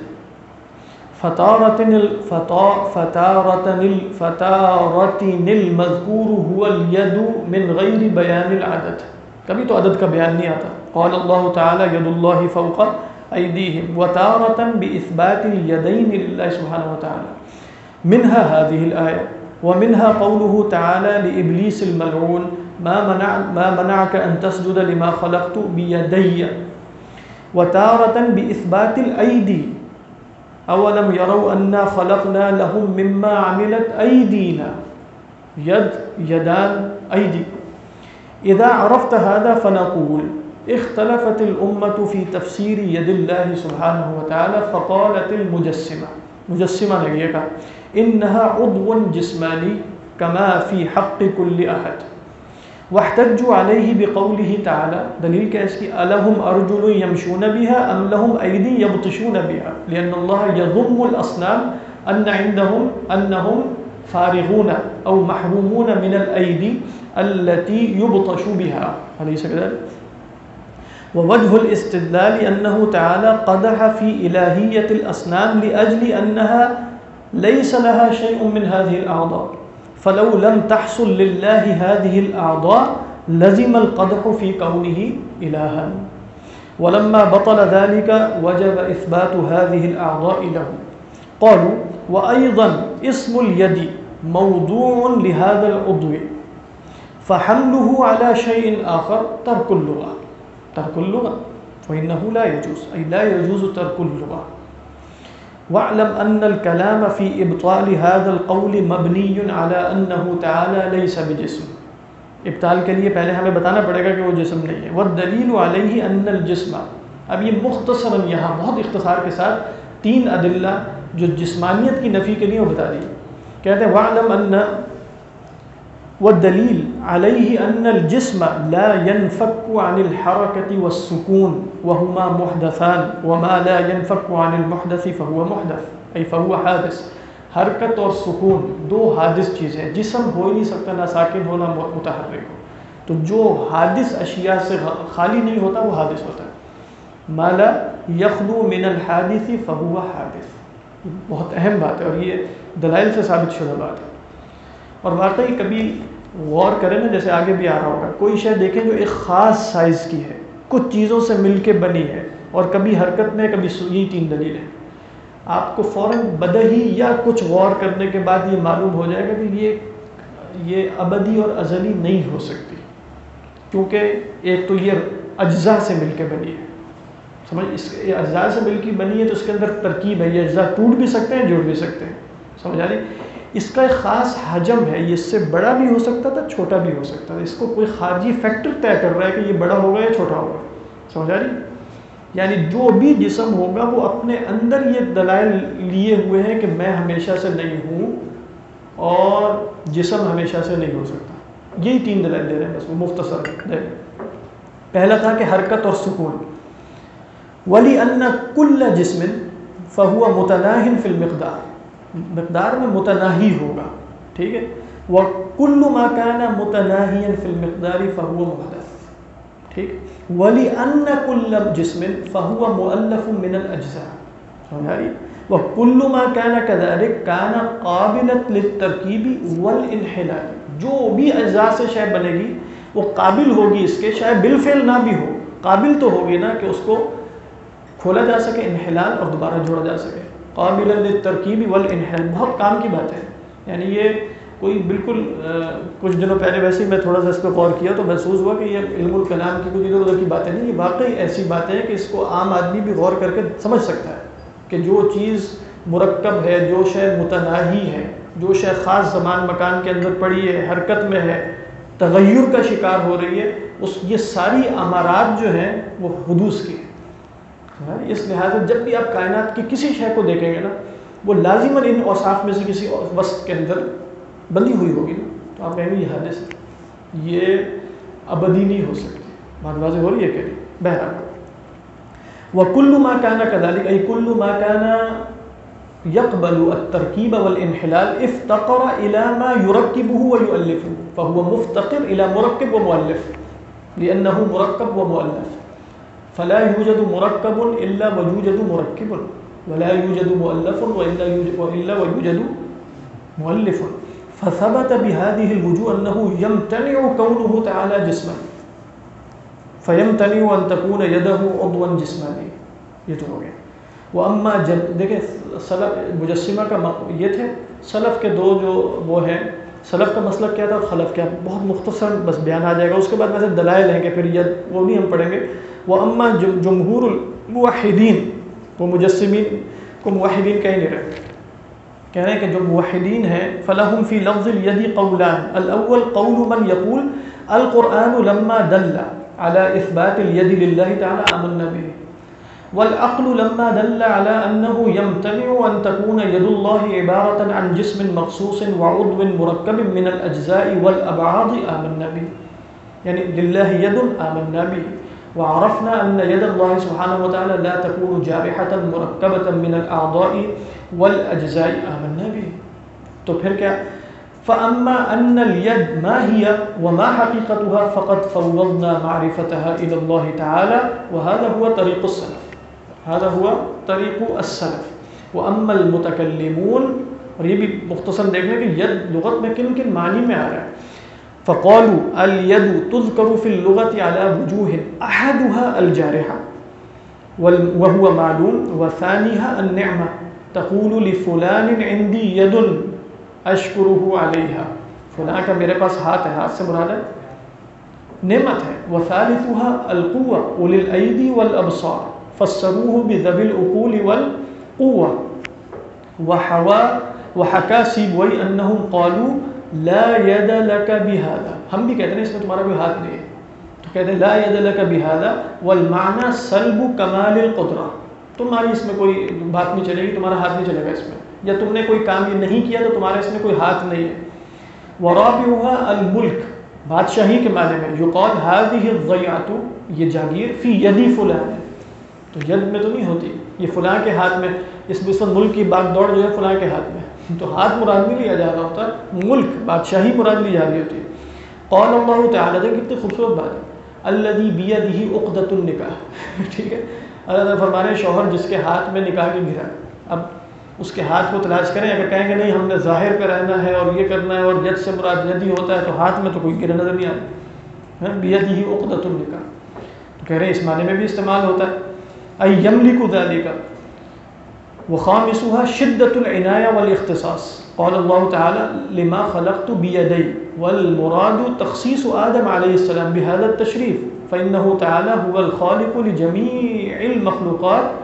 فتارة المذكور هو اليد من غير بيان العدد، کبھی تو عدد کا بیان نہیں آتا. قال الله تعالى يد الله فوق أيديهم، وتارة بإثبات اليدين لله سبحانه وتعالى. منها هذه الآية، ومنها قوله تعالى لإبليس الملعون ما منعك أن تسجد لما خلقت بيدي. وتارة بإثبات الأيدي، أولم يروا أنا خلقنا لهم مما عملت أيدينا. يد، يدان، أيدي. إذا عرفت هذا فنقول اختلفت الأمة في تفسير يد الله سبحانه وتعالى، فقالت مجسمة نے یہ کہا إنها عضو جسماني كما في حق كل أحد. واحتجوا عليه بقوله تعالى، دلیل کیا اس کی ألهم أرجل يمشون بها أم لهم أيدي يبطشون بها، لأن الله يضم الأصنام أنهم فارغون أو محرومون من الأيدي التي يبطش بها، أليس كذلك؟ ووجه الاستدلال أنه تعالى قدح في إلهية الأصنام لأجل أنها ليس لها شيء من هذه الأعضاء، فلو لم تحصل لله هذه الأعضاء لزم القدح في كونه إلها، ولما بطل ذلك وجب إثبات هذه الأعضاء له. قالوا وأيضا اسم اليد موضوع لهذا العضو فحمله على شيء آخر ترك اللغة فإنه لا يجوز، أي لا يجوز ترك اللغة. واعلم أن الكلام في إبطال هذا القول مبني على أنه تعالى ليس بجسم. ابطال کے لیے پہلے ہمیں بتانا پڑے گا کہ وہ جسم نہیں ہے. والدلیل علیہ ان الجسم، اب یہ مختصراً یہاں بہت اختصار کے ساتھ 3 ادلہ جو جسمانیت کی نفی کے لیے وہ بتا دی. کہتے ہیں واعلم ان والدلیل علیہ ان الجسم لا ينفك عن الحركة والسكون وهما محدثان وما لا ينفك عن المحدث فهو محدث أي فهو حادث. حرکت اور سکون 2 حادث چیزیں ہیں. جسم ہو ہی نہیں سکتا نہ ساکن ہو نہ متحرک ہو. تو جو حادث اشیاء سے خالی نہیں ہوتا وہ حادث ہوتا ہے. ما لا يخلو من الحادث فهو حادث. بہت اہم بات ہے اور یہ دلائل سے ثابت شدہ بات ہے. اور واقعی کبھی غور کریں نا، جیسے آگے بھی آ رہا ہوگا، کوئی شے دیکھیں جو ایک خاص سائز کی ہے، کچھ چیزوں سے مل کے بنی ہے اور کبھی حرکت میں کبھی یہ 3 دلیلیں، آپ کو فوراً بدہی یا کچھ غور کرنے کے بعد یہ معلوم ہو جائے گا کہ یہ ابدی اور ازلی نہیں ہو سکتی، کیونکہ ایک تو یہ اجزاء سے مل کے بنی ہے. سمجھ، یہ اجزاء سے مل کے بنی ہے تو اس کے اندر ترکیب ہے، یہ اجزاء ٹوٹ بھی سکتے ہیں جڑ بھی سکتے ہیں. سمجھ آ رہی؟ اس کا ایک خاص حجم ہے، یہ اس سے بڑا بھی ہو سکتا تھا چھوٹا بھی ہو سکتا تھا. اس کو کوئی خارجی فیکٹر طے کر رہا ہے کہ یہ بڑا ہوگا یا چھوٹا ہوگا. سمجھ آ رہی؟ یعنی جو بھی جسم ہوگا وہ اپنے اندر یہ دلائل لیے ہوئے ہیں کہ میں ہمیشہ سے نہیں ہوں اور جسم ہمیشہ سے نہیں ہو سکتا. یہی 3 دلائل دے رہے ہیں، بس وہ مختصر دے. پہلا تھا کہ حرکت اور سکون. وَلِأَنَّ كُلَّ جِسْمٍ فَهُوَ مُتَنَاهٍ فِي الْمِقْدَارِ، مقدار میں متناہی ہوگا. ٹھیک ہے. وَكُلُّ مَا كَانَ مُتَنَاهِيًا فِي الْمِقْدَارِ فَهُوَ مُحْدَثٌ. ٹھیک. وَلِأَنَّ كُلَّ جِسْمٍ فَهُوَ مُؤَلَّفٌ مِنَ الْأَجْزَاءِ. سمجھا؟ وَكُلُّ مَا كَانَ كَذَلِكَ كَانَ قَابِلًا لِلتَّرْكِيبِ وَالْإِنْحِلَالِ. جو بھی اجزاء سے شے بنے گی وہ قابل ہوگی اس کے، شاید بالفعل نہ بھی ہو، قابل تو ہوگی نا کہ اس کو کھولا جا سکے، انحلال اور دوبارہ جوڑا جا سکے. قابل للترکیب والانحلال، بہت کام کی بات ہے. یعنی یہ کوئی بالکل کچھ دنوں پہلے ویسے ہی میں تھوڑا سا اس پہ غور کیا تو محسوس ہوا کہ یہ علم الکلام کی کچھ ادھر ادھر کی باتیں نہیں، یہ واقعی ایسی باتیں ہیں کہ اس کو عام آدمی بھی غور کر کے سمجھ سکتا ہے کہ جو چیز مرکب ہے، جو شے متناہی ہے، جو شے خاص زمان مکان کے اندر پڑی ہے، حرکت میں ہے، تغیر کا شکار ہو رہی ہے، یہ ساری امارات جو ہیں وہ حدوث کی ہیں. اس لحاظ سے جب بھی آپ کائنات کی کسی شے کو دیکھیں گے نا، وہ لازماً ان اوصاف میں سے کسی وصف کے اندر بندھی ہوئی ہوگی نا، تو آپ کہیں گے یہ حادث ہے، یہ ابدی نہیں ہو سکتی. بات واضح ہو رہی ہے کہ نہیں؟ بہرحال وَكُلُّ مَا كَانَ كَذَلِكَ أي كُلُّ مَا كَانَ يَقْبَلُ التَّرْكِيبَ وَالْإِنْحِلَالِ افْتَقَرَ إِلَى مَا يُرَكِّبُهُ وَيُؤَلِّفُهُ فَهُوَ مُفْتَقِرٌ إِلَى مُرَكِّب وَمُؤَلِّفٍ لِأَنَّهُ مُرَكَّب وَمُؤَلَّفٌ. فلا يوجد مركب إلا ويوجد مركب ولا يوجد مؤلف وإلا ويوجد مؤلف. فثبت بهذه الوجوه أنه يمتنع كونه تعالى جسما فيمتنع أن تكون يده عضوا جسماني. یہ تو ہو گیا. وأما دیکھیں سلف مجسمہ کا یہ تھے، سلف کے 2 جو وہ ہیں، سلف کا مسلک کیا تھا اور خلف کیا، بہت مختصر بس بیان آ جائے گا. اس کے بعد ویسے دلائل ہیں کہ پھر یہ وہ بھی ہم پڑھیں گے. وَأَمَّا جمہور الموحدین، وہ مجسمین کو موحدین کہیں نہیں رہے، کہہ رہے ہیں کہ جو موحدین ہیں فَلَهُمْ فِي لَفْظِ الْيَدِ قَوْلَانِ. الْأَوَّلُ قَوْلُ مَنْ يَقُولُ الْقُرْآنُ لَمَّا دَلَّ عَلَى إِثْبَاتِ الْيَدِ لِلَّهِ تَعَالَى آمَنَّا بِهِ، وَالْعَقْلُ لَمَّا دَلَّ عَلَى أَنَّهُ يَمْتَنِعُ أَن تَكُونَ يَدُ اللَّهِ عِبَارَةً عَنْ جِسْمٍ مَخْصُوصٍ وَعُضْوٍ مُرَكَّبٍ مِنَ الْأَجْزَاءِ وَالْأَبْعَاضِ آمَنَّا بِهِ. یعنی لِلَّهِ يَدٌ آمَنَّا بِهِ. وعرفنا أن يد الله سبحانه وتعالى لا تكون جارحة مركبة من الأعضاء والأجزاء آمنا به. تو پھر کیا؟ فأما أن اليد ما هي وما حقيقتها فقد فوضنا معرفتها إلى الله تعالى وهذا هو طريق السلف، هذا هو طريق السلف. وأما المتكلمون، اور یہ بھی مختصر دیکھنے کہ ید لغت میں کن کن معنی میں آ رہا ہے. فقالوا اليد تذكر في اللغة على وجوه أحدها الجارحة وهو معلوم وثانيها النعمة. تقول لفلان عندي يد اشکرہ علیہا، فلاں کا میرے پاس ہاتھ ہے، ہاتھ سے مراد ہے نعمت ہے. وثالثها القوة أولي الأيدي والأبصار فسروه بذوي العقول والقوة. وحكى سيبوي أنهم قالوا لا يد لك بهذا، ہم بھی کہتے ہیں اس میں تمہارا کوئی ہاتھ نہیں ہے، تو کہتے ہیں لا يد لك بهذا والمعنى سلب كمال القدرة، تمہاری اس میں کوئی بات نہیں چلے گی، تمہارا ہاتھ نہیں چلے گا اس میں، یا تم نے کوئی کام یہ نہیں کیا تو تمہارے اس میں کوئی ہاتھ نہیں ہے. ورابعها الملک، بادشاہی کے معنی میں. یقال هذه الضیعة، یہ جاگیر، فی یدی فلان، تو ید میں تو نہیں ہوتی، یہ فلاں کے ہاتھ میں، اس میں ملک کی باغ دوڑ جو ہے فلاں کے ہاتھ میں، تو ہاتھ مراد نہیں لیا جا رہا ہوتا، ملک بادشاہی مراد لی جا رہی ہوتی ہے. قال اللہ تعالیٰ، دیکھ کتنی خوبصورت بات ہے، الذی بیدہ عقدۃ النکاح، ٹھیک ہے، اللہ تعالیٰ فرما رہے ہیں شوہر جس کے ہاتھ میں نکاح کی گھرا. اب اس کے ہاتھ کو تلاش کریں، اگر کہیں گے نہیں ہم نے ظاہر پہ رہنا ہے اور یہ کرنا ہے اور ید سے مراد یدی ہوتا ہے، تو ہاتھ میں تو کوئی گرہ نظر نہیں آتا. بیدہ عقدۃ النکاح، تو کہہ رہے ہیں اس معنی میں بھی استعمال ہوتا ہے. ای یملک ذلک. وخامسها شدۃ العنایہ والاختصاص. قال اللہ تعالی لما خلقت بیدی، والمراد تخصیص آدم علیہ السلام بهذا التشریف، فإنه تعالی هو الخالق لجمیع المخلوقات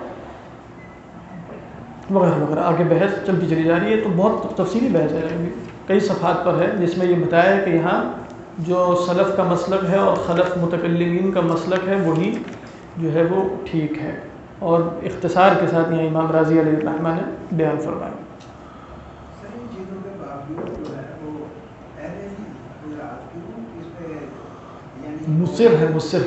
وغیرہ وغیرہ. آگے بحث چلتی چلی جا رہی ہے، تو بہت تفصیلی بحث ہے، کئی صفحات پر ہے، جس میں یہ بتایا ہے کہ یہاں جو سلف کا مسلک ہے اور خلف متکلمین کا مسلک ہے وہی جو ہے وہ ٹھیک ہے، اور اختصار کے ساتھ یہاں امام راضی علیہ الرحمہ نے بیان فرمایا. صحیح چیزوں کے باوجود جو ہے وہ پہلے ہی حضرات کیوں اس پہ یعنی مصر ہے، مصر.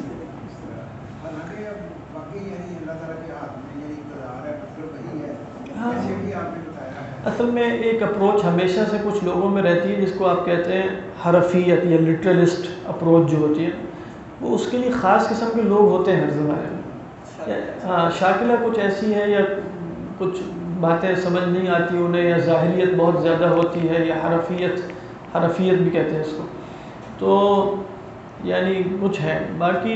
حالانکہ باقی یعنی اللہ تعالیٰ کے ہاتھ میں یعنی اقتدار ہے، مطلب وہی ہے، جیسے بھی آپ نے بتایا ہے. اصل میں ایک اپروچ ہمیشہ سے کچھ لوگوں میں رہتی ہے جس کو آپ کہتے ہیں حرفیت یا لٹرلسٹ اپروچ جو ہوتی ہے، وہ اس کے لیے خاص قسم کے لوگ ہوتے ہیں ہر زمانے میں. ہاں، شاکلہ کچھ ایسی ہے یا کچھ باتیں سمجھ نہیں آتی انہیں، یا ظاہریت بہت زیادہ ہوتی ہے، یا حرفیت بھی کہتے ہیں اس کو. تو یعنی کچھ ہے، باقی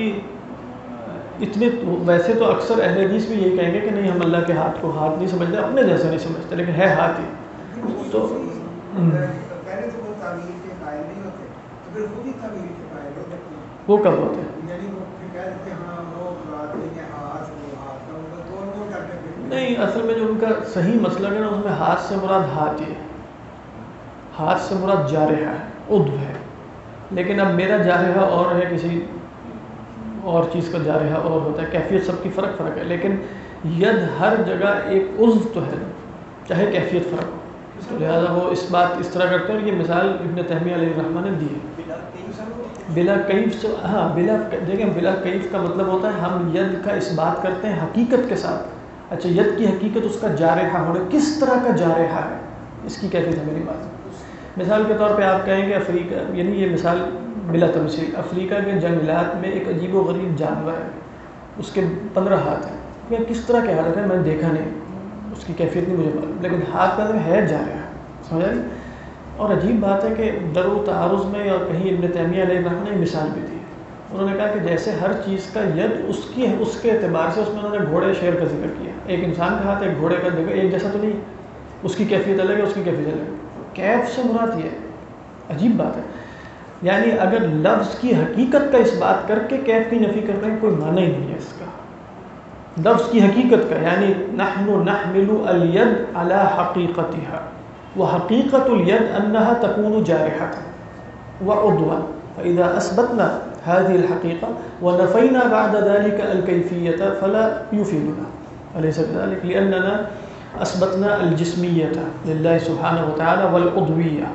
اتنے ویسے تو اکثر اہل حدیث بھی یہی کہیں گے کہ نہیں ہم اللہ کے ہاتھ کو ہاتھ نہیں سمجھتے، اپنے جیسا نہیں سمجھتے، لیکن ہے ہاتھ ہی. تو پہلے تو وہ تعویل کے قائل نہیں ہوتے، تو پھر خود ہی تعویل کے قائل ہوتے ہیں. وہ کب ہوتے ہیں؟ یعنی وہ پھر کہہ دیتے ہیں ہاں وہ مراد نہیں ہے ہاتھ، وہ ہاتھ کا وہ تو وہ کر کے نہیں، اصل میں جو ان کا صحیح مسئلہ ہے نا، اس میں ہاتھ سے مراد ہاتھ ہی ہے، ہاتھ سے مراد جارحہ ہے، عضو ہے. لیکن اب میرا جارحہ اور ہے، کسی اور چیز کا جارحہ اور ہوتا ہے، کیفیت سب کی فرق ہے، لیکن ید ہر جگہ ایک عضو تو ہے، چاہے کیفیت فرق ہو. تو لہٰذا وہ اس بات اس طرح کرتے ہیں، اور یہ مثال ابن تیمیہ علیہ الرحمہ نے دی ہے. بلا کیف سے، ہاں بلا، دیکھیں بلا کیف کا مطلب ہوتا ہے ہم ید کا اس بات کرتے ہیں حقیقت کے ساتھ. اچھا، ید کی حقیقت اس کا جارحہ ہونا، کس طرح کا جارحہ ہے، اس کی کیفیت ہے میری بات. مثال کے طور پہ آپ کہیں گے افریقہ، یعنی یہ مثال بلا تمثیل، افریقہ کے جنگلات میں ایک عجیب و غریب جانور ہے، اس کے 15 ہاتھ ہیں. کہ کس طرح کے حالت ہے میں نے دیکھا نہیں، اس کی کیفیت نہیں مجھے معلوم، لیکن ہاتھ کا ہے جارحہ، سمجھا نہیں. اور عجیب بات ہے کہ در و تعارض میں اور کہیں ابن تیمیہ علیہ الرحمہ نے مثال بھی دی. انہوں نے کہا کہ جیسے ہر چیز کا ید اس کے اعتبار سے، اس میں انہوں نے گھوڑے شیر کا ذکر کیا. ایک انسان کا ہاتھ ایک گھوڑے کا، دیکھو ایک جیسا تو نہیں، اس کی کیفیت الگ ہے، اس کی کیفیت الگ ہے. کیف سے مراد یہ ہے، عجیب بات ہے. یعنی اگر لفظ کی حقیقت کا اس بات کر کے کیف کی نفی کر رہے ہیں، کوئی معنی ہی نہیں ہے اس کا. لفظ کی حقیقت کا، یعنی نحن نحمل الید علی حقیقتها، وحقیقت الید انها تكون جارحة وعضوا، فاذا اثبتنا هذه الحقيقة ونفينا بعد ذلك الكيفية فلا يفيدنا. أليس كذلك؟ لأننا أثبتنا الجسمية لله سبحانه وتعالى والعضوية،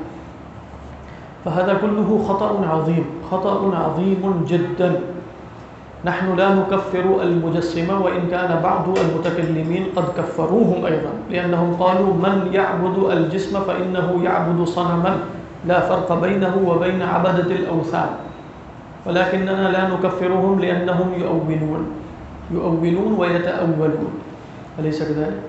فهذا كله خطأ عظيم جدا. نحن لا نكفر المجسمة، وإن كان بعض المتكلمين قد كفروهم أيضا، لأنهم قالوا من يعبد الجسم فإنه يعبد صنما لا فرق بينه وبين عبدة الأوثان، ولكننا لا نكفرهم لأنهم يؤولون ويتأولون. أليس كذلك؟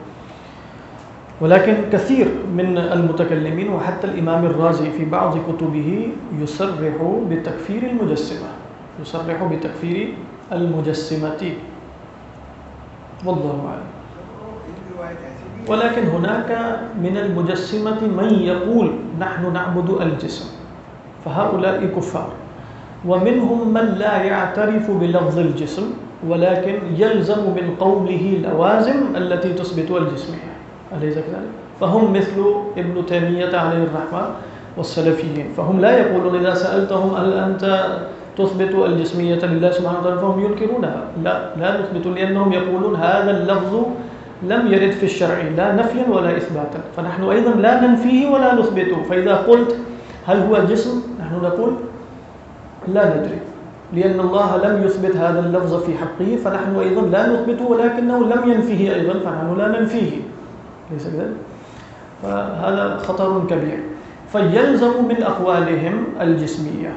ولكن كثير من المتكلمين وحتى الإمام الرازي في بعض كتبه يصرح بتكفير المجسمة، يصرح بتكفير المجسمة، والله أعلم. ایک روایت ایسی بھی ولكن هناك من المجسمة من يقول نحن نعبد الجسم فهؤلاء كفار، ومنهم من لا يعترف بلفظ الجسم ولكن يلزم من قوله لوازم التي تثبت الجسمية، أليس كذلك؟ فهم مثل ابن تيمية عليه الرحمة والسلفيين، فهم لا يقولون إذا سألتهم هل أنت تثبت الجسمية لله سبحانه وتعالى فهم ينكرونها، لا نثبت، لأنهم يقولون هذا اللفظ لم يرد في الشرع لا نفيا ولا إثباتا، فنحن أيضا لا ننفيه ولا نثبته. فإذا قلت هل هو جسم نحن نقول لا ندري، لأن الله لم يثبت هذا اللفظ في حقه فنحن أيضا لا نثبته، ولكنه لم ينفيه أيضا فنحن لا ننفيه، ليس كذلك؟ فهذا خطر كبير. فيلزم من أقوالهم الجسمية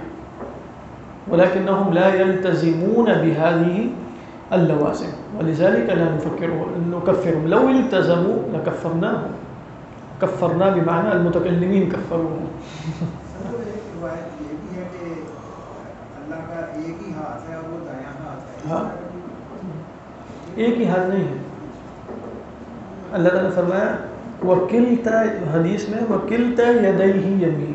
ولكنهم لا يلتزمون بهذه اللوازم، ولذلك لا نكفرهم، لو التزموا لكفرناهم، كفرنا بمعنى المتكلمين كفروهم. سر ایک روایت یہ بھی ہے کہ اللہ کا ایک ہی ہاتھ ہے اور وہ دایاں ہاتھ ہے. ہاں ایک ہی ہاتھ نہیں ہے. اللہ تعالیٰ نے فرمایا وکلتا، حدیث میں وکلتا یدیہ یمین،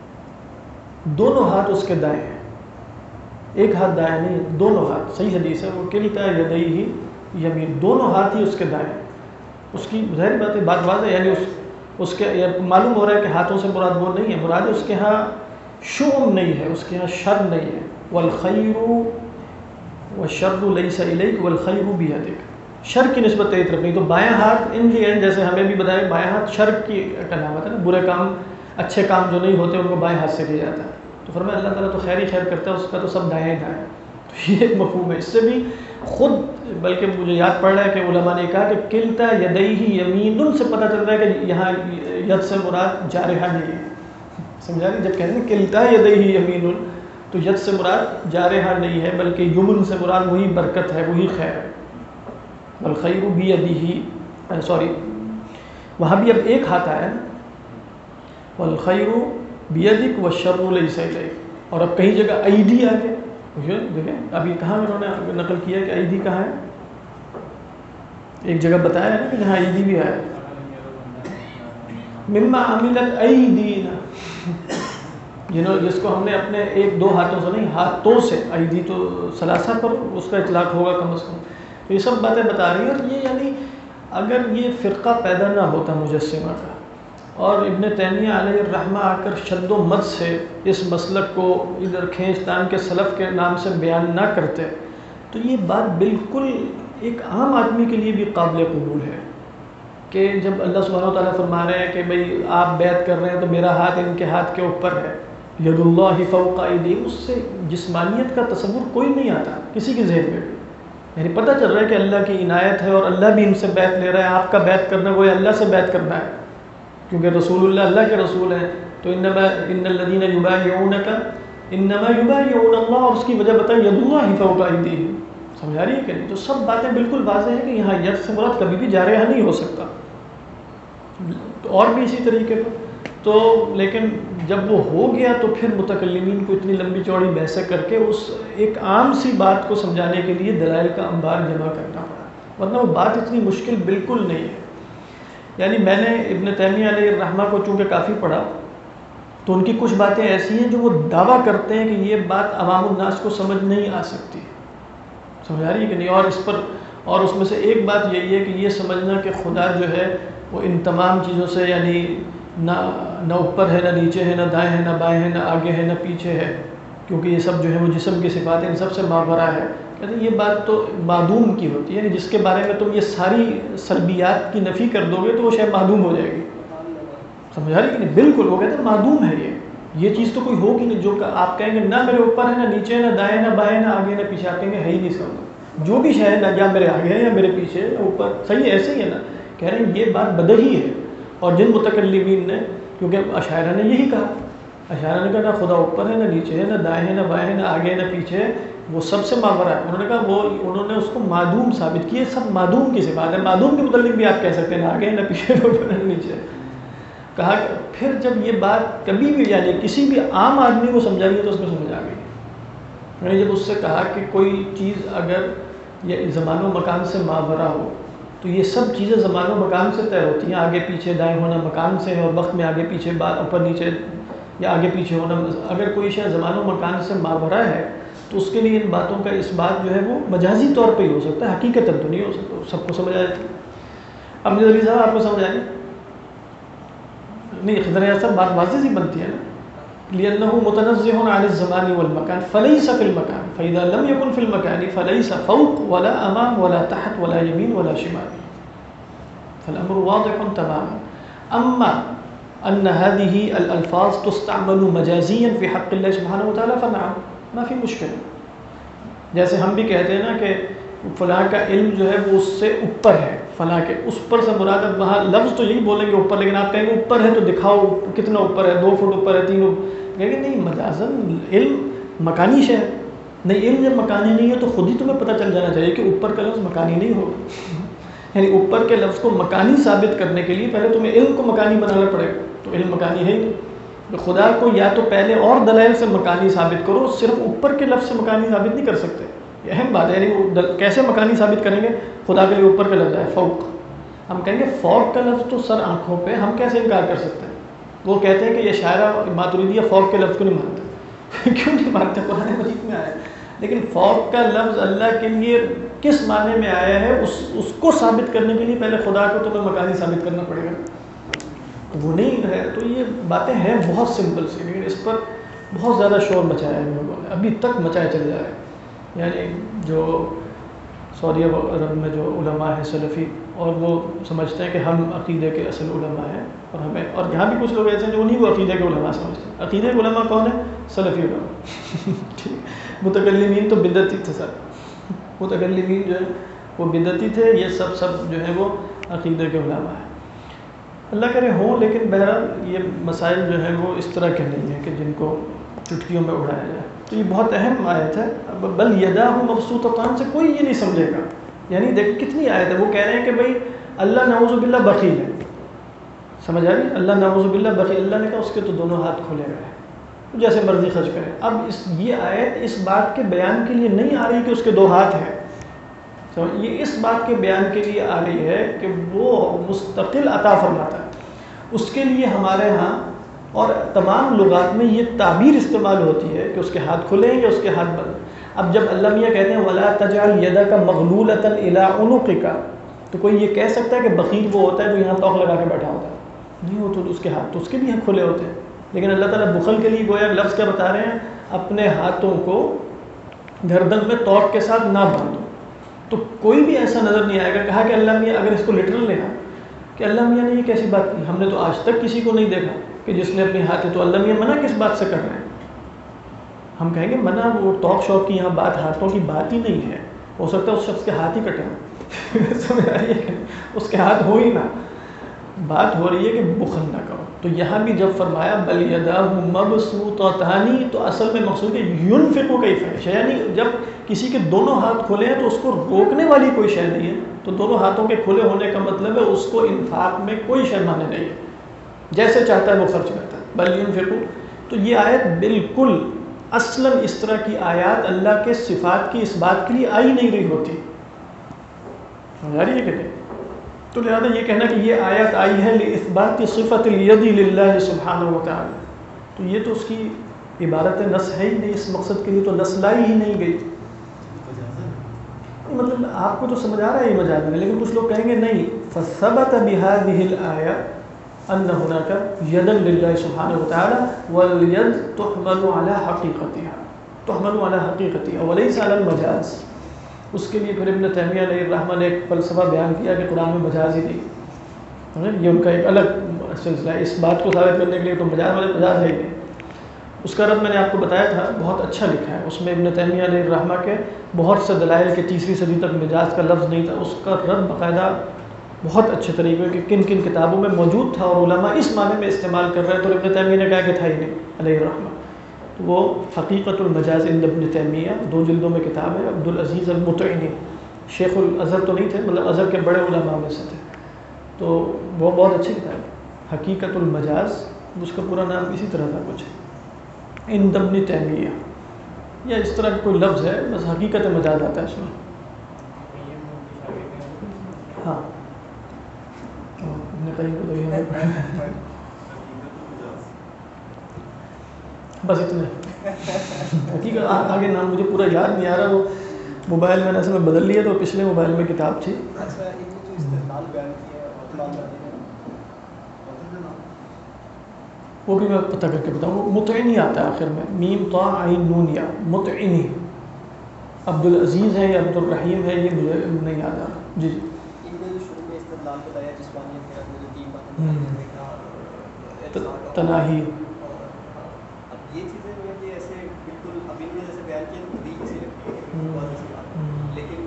دونوں ہاتھ اس کے دائیں ہیں، ایک ہاتھ دائیں نہیں ہے، دونوں ہاتھ. صحیح حدیث ہے وکلتا یدیہ یمین، دونوں ہاتھ ہی اس کے دائیں. اس کی ظاہر بات ہے، بات واضح ہے، یعنی اس کے معلوم ہو رہا ہے کہ ہاتھوں سے مراد وہ نہیں ہے، مراد اس کے ہاں شؤم نہیں ہے، اس کے ہاں شر نہیں ہے. والخیر والشر لیس الیک والخیر بیدک، شر کی نسبت تیری طرف نہیں. تو بایاں ہاتھ ان دی اینڈ، جیسے ہمیں بھی بتایا بایاں ہاتھ شر کی علامت ہے نا، برے کام اچھے کام جو نہیں ہوتے ان کو بائیں ہاتھ سے کیا جاتا ہے. تو فرمایا اللہ تعالیٰ تو خیر ہی خیر کرتا ہے، اس کا تو سب دائیں دائیں. تو یہ ایک مفہوم ہے. اس سے بھی خود بلکہ مجھے یاد پڑ رہا ہے کہ علماء نے کہا کہ کلتا یدیہ یمین سے پتہ چل رہا ہے کہ یہاں ید سے مراد جارحہ نہیں ہے. سمجھا نہیں؟ جب کہتے ہیں کلتا یدیہ یمین تو ید سے مراد جارحہ نہیں ہے بلکہ یمن سے مراد وہی برکت ہے، وہی خیر ہے. والخیر بیدہ، سوری وہاں بھی اب ایک ہاتھ آیا نا، والخیر بیدک والشر لیس الیک. اور اب کئی جگہ ایدی آ گئے. دیکھیں اب یہ کہاں انہوں نے نقل کیا کہ ایدی کہاں ہے؟ ایک جگہ بتایا ہے نا کہ جہاں ایدی بھی آیا مما عملت ایدینا، جس کو ہم نے اپنے ایک دو ہاتھوں سے نہیں، ہاتھوں سے، ایدی تو ثلاثہ پر اس کا اطلاق ہوگا کم از کم. تو یہ سب باتیں بتا رہی ہیں. اور یہ یعنی اگر یہ فرقہ پیدا نہ ہوتا مجسمہ کا اور ابن تیمیہ علیہ الرحمہ آ کر شد و مد سے اس مسلک کو ادھر کھینچ تان کے سلف کے نام سے بیان نہ کرتے تو یہ بات بالکل ایک عام آدمی کے لیے بھی قابل قبول ہے کہ جب اللہ سبحانہ و تعالیٰ فرما رہے ہیں کہ بھئی آپ بیعت کر رہے ہیں تو میرا ہاتھ ان کے ہاتھ کے اوپر ہے، ید اللہ فوق ایدیہم، اس سے جسمانیت کا تصور کوئی نہیں آتا کسی کے ذہن میں. یعنی پتہ چل رہا ہے کہ اللہ کی عنایت ہے اور اللہ بھی ان سے بیعت لے رہا ہے. آپ کا بیعت کرنا وہ اللہ سے بیعت کرنا ہے کیونکہ رسول اللہ کے رسول ہیں. تو انما ان الذین یبایعونک انما یبایعون اللہ، اور اس کی وجہ بتائی ید اللہ فوق ایدیہم. سمجھا رہی ہے کہ نہیں؟ تو سب باتیں بالکل واضح ہیں کہ یہاں ید سے مراد کبھی بھی جارحہ نہیں ہو سکتا. اور بھی اسی طریقے پر تو لیکن جب وہ ہو گیا تو پھر متکلمین کو اتنی لمبی چوڑی بحثیں کر کے اس ایک عام سی بات کو سمجھانے کے لیے دلائل کا انبار جمع کرنا پڑا، ورنہ وہ بات اتنی مشکل بالکل نہیں ہے. یعنی میں نے ابن تیمیہ علیہ الرحمہ کو چونکہ کافی پڑھا تو ان کی کچھ باتیں ایسی ہیں جو وہ دعویٰ کرتے ہیں کہ یہ بات عوام الناس کو سمجھ نہیں آ سکتی. سمجھا رہی ہے کہ نہیں؟ اور اس پر اور اس میں سے ایک بات یہی ہے کہ یہ سمجھنا کہ خدا جو ہے وہ ان تمام چیزوں سے یعنی نہ اوپر ہے نہ نیچے ہے نہ دائیں ہے نہ بائیں ہے نہ آگے ہے نہ پیچھے ہے، کیونکہ یہ سب جو ہے وہ جسم کی صفات ہیں، ان سب سے ماورا ہے. کہتے ہیں یہ بات تو معدوم کی ہوتی ہے، یعنی جس کے بارے میں تم یہ ساری سلبیات کی نفی کر دو گے تو وہ شاید معدوم ہو جائے گی. سمجھا رہی کہ نہیں؟ بالکل وہ کہتے ہیں معدوم ہے یہ چیز تو کوئی ہوگی نہیں. جو آپ کہیں گے نہ میرے اوپر ہے نہ نیچے ہے نہ دائیں نہ بائیں نہ آگے نہ پیچھے، آپ کہیں گے ہے ہی نہیں سب. جو بھی شے ہے نہ یا میرے آگے ہے یا میرے پیچھے ہے اوپر، صحیح ایسے ہی ہے نا. کہہ رہے ہیں یہ بات بدہی ہے. اور جن متکلمین نے، کیونکہ اشاعرہ نے یہی کہا، اشاعرہ نے کہا نہ خدا اوپر ہے نہ نیچے ہے نہ دائیں ہے نہ بائیں ہے نہ آگے نہ پیچھے ہے، وہ سب سے ماورا ہے. انہوں نے کہا انہوں نے اس کو معدوم ثابت کیا. سب معدوم کی صفات ہے. معدوم کے متعلق بھی آپ کہہ سکتے ہیں نہ آگے نہ پیچھے نہ اوپر نہ نیچے. کہا کہ پھر جب یہ بات کبھی بھی یعنی کسی بھی عام آدمی کو سمجھائیے تو اس میں سمجھ آ گئی. میں نے جب اس سے کہا کہ کوئی چیز اگر یہ زمان و مکان سے ماورا ہو تو یہ سب چیزیں زمان و مکان سے طے ہوتی ہیں. آگے پیچھے دائیں ہونا مکان سے ہے، اور وقت میں آگے پیچھے اوپر نیچے یا آگے پیچھے ہونا. اگر کوئی شے زمان و مکان سے ماورا ہے تو اس کے لیے ان باتوں کا اس بات جو ہے وہ مجازی طور پہ ہی ہو سکتا ہے، حقیقتاً تو نہیں ہو سکتا. سب کو سمجھ آ جاتی ہے. اب مرزا علی صاحب آپ کو سمجھ آ گئی؟ نہیں، خضر صاحب بات واضح سی بنتی ہے نا. لأنه متنزه عن الزمان والمكان فليس في المكان، فإذا لم يكن في المكان فليس فوق ولا أمام ولا تحت ولا يمين ولا شمال. فالأمر واضح تماما. أما أن هذه الألفاظ تستعمل مجازيا في حق الله سبحانه وتعالى فنعم، ما في مشكلة. جیسے ہم بھی کہتے ہیں نا کہ فلاں کا علم جو ہے وہ اس سے اوپر ہے، فلاں کے اس پر سے مراد ہے. وہاں لفظ تو یہی بولیں گے اوپر، لیکن آپ کہیں گے اوپر ہے تو دکھاؤ کتنا اوپر ہے، 2 فٹ اوپر ہے، 3 کہیں گے نہیں، مجازن علم مکانی شے ہے. نہیں، علم جب مکانی نہیں ہے تو خود ہی تمہیں پتہ چل جانا چاہیے کہ اوپر کا لفظ مکانی نہیں ہوگا. یعنی اوپر کے لفظ کو مکانی ثابت کرنے کے لیے پہلے تمہیں علم کو مکانی بنانا پڑے گا. تو علم مکانی ہے ہی نہیں. خدا کو یا تو پہلے اور دلائل سے مکانی ثابت کرو، صرف اوپر کے لفظ سے مکانی ثابت نہیں کر سکتے. یہ اہم بات ہے. یعنی وہ کیسے مکانی ثابت کریں گے؟ خدا کے لیے اوپر کا لفظ ہے فوق. ہم کہیں گے فوق کا لفظ تو سر آنکھوں پہ، ہم کیسے انکار کر سکتے ہیں؟ وہ کہتے ہیں کہ یہ شاعرہ ماتریدیہ فوق کے لفظ کو نہیں مانتے. کیوں نہیں مانتے؟ قرآن مجید میں آیا ہے. لیکن فوق کا لفظ اللہ کے لیے کس معنی میں آیا ہے اس کو ثابت کرنے کے لیے پہلے خدا کو تمہیں مکانی ثابت کرنا پڑے گا. وہ نہیں ہے. تو یہ باتیں ہیں بہت سمپل سی، لیکن اس پر بہت زیادہ شور مچایا ہے ان لوگوں نے، ابھی تک مچائے چلے جا رہے ہیں. یعنی جو سعودی عرب میں جو علماء ہیں سلفی، اور وہ سمجھتے ہیں کہ ہم عقیدے کے اصل علماء ہیں، اور یہاں بھی کچھ لوگ ایسے ہیں جو انہیں کو عقیدے کے علماء سمجھتے ہیں. عقیدے کے علماء کون ہیں؟ سلفی علماء. ٹھیک. متکلمین تو بدعتی تھے سر. متکلمین جو ہے وہ بدعتی تھے. یہ سب جو ہے وہ عقیدے کے علماء ہیں. اللہ کرے ہوں، لیکن بہرحال یہ مسائل جو ہیں وہ اس طرح کے نہیں ہیں کہ جن کو چٹکیوں میں اڑایا جائے. تو یہ بہت اہم آیت ہے. بل یداہ مبسوطتان سے کوئی یہ نہیں سمجھے گا. یعنی دیکھ کتنی آیت ہے. وہ کہہ رہے ہیں کہ بھئی اللہ نعوذ باللہ بخیل ہے. سمجھ آ رہی؟ اللہ نعوذ باللہ بخیل. اللہ نے کہا اس کے تو دونوں ہاتھ کھلے ہوئے ہیں، جیسے مرضی خرچ کرے. اب یہ آیت اس بات کے بیان کے لیے نہیں آ رہی کہ اس کے 2 ہاتھ ہیں. یہ اس بات کے بیان کے لیے آ رہی ہے کہ وہ مستقل عطا فرماتا ہے. اس کے لیے ہمارے ہاں اور تمام لغات میں یہ تعبیر استعمال ہوتی ہے کہ اس کے ہاتھ کھلے ہیں یا اس کے ہاتھ بند. اب جب اللہ میاں کہتے ہیں وَلَا تَجْعَلْ يَدَكَ مَغْلُولَةً إِلَىٰ عُنُقِكَ، تو کوئی یہ کہہ سکتا ہے کہ بخیل وہ ہوتا ہے جو یہاں توق لگا کے بیٹھا ہوتا ہے؟ نہیں. وہ تو اس کے ہاتھ تو اس کے بھی کھلے ہوتے ہیں. لیکن اللہ تعالیٰ بخل کے لیے گویا لفظ کیا بتا رہے ہیں؟ اپنے ہاتھوں کو گردن میں توق کے ساتھ نہ باندھو. تو کوئی بھی ایسا نظر نہیں آئے گا. کہا کہ اللہ میاں اگر اس کو لٹرل لینا کہ اللہ میاں نے یہ کیسی بات کی، ہم نے تو آج تک کسی کو نہیں دیکھا کہ جس نے اپنے ہاتھ، تو اللہ میاں منع کس بات سے کر رہے ہیں؟ ہم کہیں گے منع وہ توق شوق کی یہاں بات ہاتھوں کی بات ہی نہیں ہے. ہو سکتا ہے اس شخص کے ہاتھ ہی کٹے ہوں. سمجھ آ رہی ہے کہ اس کے ہاتھ ہو ہی نہ. بات ہو رہی ہے کہ بخل نہ کرو. تو یہاں بھی جب فرمایا بل یداہ مبسوطتان، تو اصل میں مقصود ہے ینفق کیف یشاء. یعنی جب کسی کے دونوں ہاتھ کھلے ہیں تو اس کو روکنے والی کوئی شے نہیں ہے. تو دونوں ہاتھوں کے کھلے ہونے کا مطلب ہے اس کو انفاق میں کوئی شے مانے نہیں ہے، جیسے چاہتا ہے وہ خرچ کرتا ہے. بل ینفق. تو یہ آیت بالکل اصلاً اس طرح کی آیات اللہ کے صفات کی اس بات کے لیے آئی نہیں رہی ہوتی. سمجھ آ رہی ہے کہ نہیں؟ تو لہٰذا یہ کہنا کہ یہ آیت آئی ہے لِإِثْبَاتِ صِفَةِ الْيَدِ لِلَّهِ سبحانہ وتعالی، تو یہ تو اس کی عبارت نص ہے ہی نہیں. اس مقصد کے لیے تو نص لائی ہی نہیں گئی. مطلب آپ کو تو سمجھ آ رہا ہے یہ مجاز میں، لیکن کچھ لوگ کہیں گے نہیں. فَثَبَتَ بِهَذِهِ الْآيَةِ أَنَّ هُنَاكَ يَدًا لِلَّهِ سبحانہ وتعالی وَالْيَدْ تُحْمَلُ عَلَى حَقِيقَتِهَا تُحْمَلُ عَلى حَقِيقَتِهَا وَلَيْسَ عَلَى الْمَجَاز. اس کے لیے پھر ابن تیمیہ علیہ الرحمہ نے ایک فلسفہ بیان کیا کہ قرآن میں مجاز ہی نہیں. یہ ان کا ایک الگ سلسلہ ہے. اس بات کو ثابت کرنے کے لیے تو مجاز ہے ہی نہیں. اس کا رد میں نے آپ کو بتایا تھا، بہت اچھا لکھا ہے. اس میں ابن تیمیہ علیہ الرحمہ کے بہت سے دلائل کے 3 صدی تک مجاز کا لفظ نہیں تھا. اس کا رد باقاعدہ بہت اچھے طریقے کہ کن کن کتابوں میں موجود تھا اور علماء اس معنی میں استعمال کر رہے. تو ابن تیمیہ نے کہا کہ تھا ہی نہیں علیہ الرحمہ. وہ حقیقت المجاز عند ابن تیمیہ 2 جلدوں میں کتاب ہے. عبدالعزیز المطعنی شیخ الازہر تو نہیں تھے، مطلب ازہر کے بڑے علماء میں سے تھے. تو وہ بہت اچھی کتاب ہے حقیقت المجاز. اس کا پورا نام اسی طرح تھا کچھ عند ابن تیمیہ، یا اس طرح کا کوئی لفظ ہے، بس حقیقت مجاز آتا ہے اس میں. ہاں بس اتنے حقیقت آگے نام مجھے پورا یاد نہیں آ رہا، وہ موبائل میں نے اصل میں بدل لیا تو پچھلے موبائل میں کتاب تھی. اچھا ان کو جو استدلال بیان کیا ہے قرآن میں وہ بھی میں پتہ کر کے بتاؤں. وہ مطعنی آتا ہے آخر میں، میم طا عین نون یا مطعنی. عبدالعزیز ہے یا عبدالرحیم ہے یہ مجھے نہیں یاد آ رہا. جی جی ان نے جو شروع میں استدلال بتایا جسمانیت کے رکھنے جو تین باتیں تناہی. اب یہ چیزیں جو ہے یہ ایسے بالکل ابھی نے جیسے بیان کیا تو بدیہی سی لگتی ہے بہت ایسی بات ہے، لیکن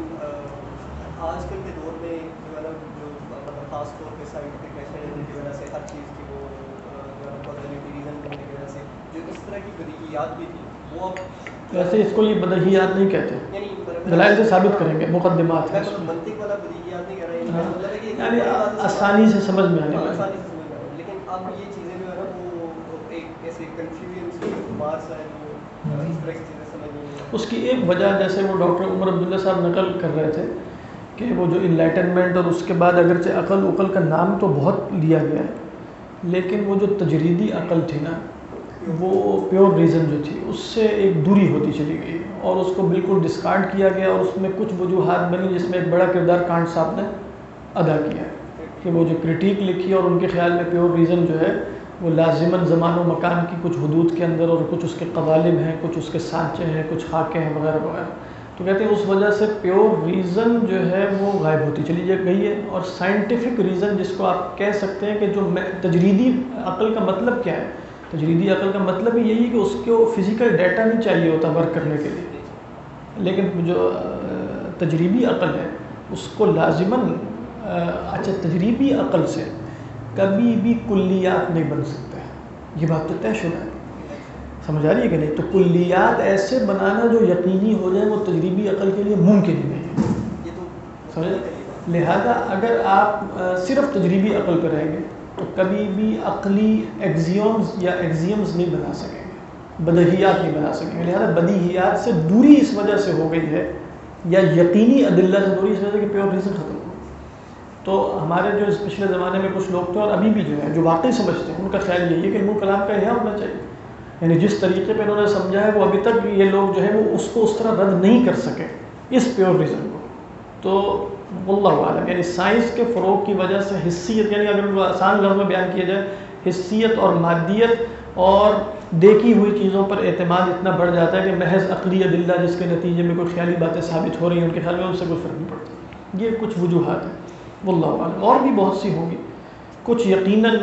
آج کل کے دور میں جو ہے نا جو مطلب خاص طور پہ سائنٹیفک میتھڈ کی وجہ سے ہر چیز کی وہ جو ہے پازیٹیو ریزن کرنے کی وجہ سے جو اس طرح کی بدیہیات بھی تھی وہ اب ویسے اس کو یہ بدیہیات نہیں کہتے، دلائل سے ثابت کریں گے، مقدمات ہیں اس میں. منطق والا بدیہیات نہیں کر رہے ہیں، مطلب ہے کہ یعنی آسانی سے سمجھ میں آنے والی. آسانی سے سمجھ میں، لیکن اب یہ چیزیں جو ہے نا وہ ایک ایسے کنفیوژن سے بار سا ہے جو اس طرح کی چیزیں سمجھ نہیں آتی. اس کی ایک وجہ جیسے وہ ڈاکٹر عمر عبداللہ صاحب نقل کر رہے تھے کہ وہ جو انلائٹنمنٹ اور اس کے بعد اگرچہ عقل کا نام تو بہت لیا گیا ہے، لیکن وہ جو تجریدی عقل تھی نا، وہ پیور ریزن جو تھی اس سے ایک دوری ہوتی چلی گئی اور اس کو بالکل ڈسکارڈ کیا گیا، اور اس میں کچھ وجوہات بنی جس میں ایک بڑا کردار کانٹ صاحب نے ادا کیا ہے کہ وہ جو کرٹیک لکھی اور ان کے خیال میں پیور ریزن جو ہے وہ لازماً زمان و مکان کی کچھ حدود کے اندر اور کچھ اس کے قوالب ہیں، کچھ اس کے سانچے ہیں، کچھ خاکے ہیں وغیرہ وغیرہ. تو کہتے ہیں اس وجہ سے پیور ریزن جو ہے وہ غائب ہوتی چلی گئی ہے، اور سائنٹیفک ریزن جس کو آپ کہہ سکتے ہیں کہ جو تجریدی عقل کا مطلب کیا ہے، تجریدی عقل کا مطلب ہی یہی کہ اس کو فزیکل ڈیٹا نہیں چاہیے ہوتا ورک کرنے کے لیے، لیکن جو تجریبی عقل ہے اس کو لازماً اچھا تجریبی عقل سے کبھی بھی کلیات نہیں بن سکتے. یہ بات تو طے شدہ ہے، سمجھ آ رہی ہے کہ نہیں؟ تو کلیات ایسے بنانا جو یقینی ہو جائے وہ تجریبی عقل کے لیے ممکن ہی نہیں ہے. سمجھ؟ لہذا اگر آپ صرف تجریبی عقل پہ رہیں گے تو کبھی بھی عقلی ایگزیومز یا ایگزیمز نہیں بنا سکیں گے، بدیہیات نہیں بنا سکیں گے. لہذا بدیہیات سے دوری اس وجہ سے ہو گئی ہے، یا یقینی ادلہ سے دوری اس وجہ سے کہ پیور ریزن ختم ہو. تو ہمارے جو پچھلے زمانے میں کچھ لوگ تھے اور ابھی بھی جو ہیں جو واقعی سمجھتے ہیں ان کا خیال یہی ہے کہ علم الکلام کا احیاء ہونا چاہیے. یعنی جس طریقے پہ انہوں نے سمجھا ہے وہ ابھی تک یہ لوگ جو ہے وہ اس کو اس طرح رد نہیں کر سکے اس پیور ریزن کو. تو واللہ عالم، یعنی سائنس کے فروغ کی وجہ سے حسیت، یعنی اگر آسان لفظ میں بیان کیا جائے حسیت اور مادیت اور دیکھی ہوئی چیزوں پر اعتماد اتنا بڑھ جاتا ہے کہ محض عقلی ادلہ جس کے نتیجے میں کوئی خیالی باتیں ثابت ہو رہی ہیں ان کے خیال میں ان سے کوئی فرق نہیں پڑتا. یہ کچھ وجوہات ہیں واللہ عالم، اور بھی بہت سی ہوں گی. کچھ یقیناً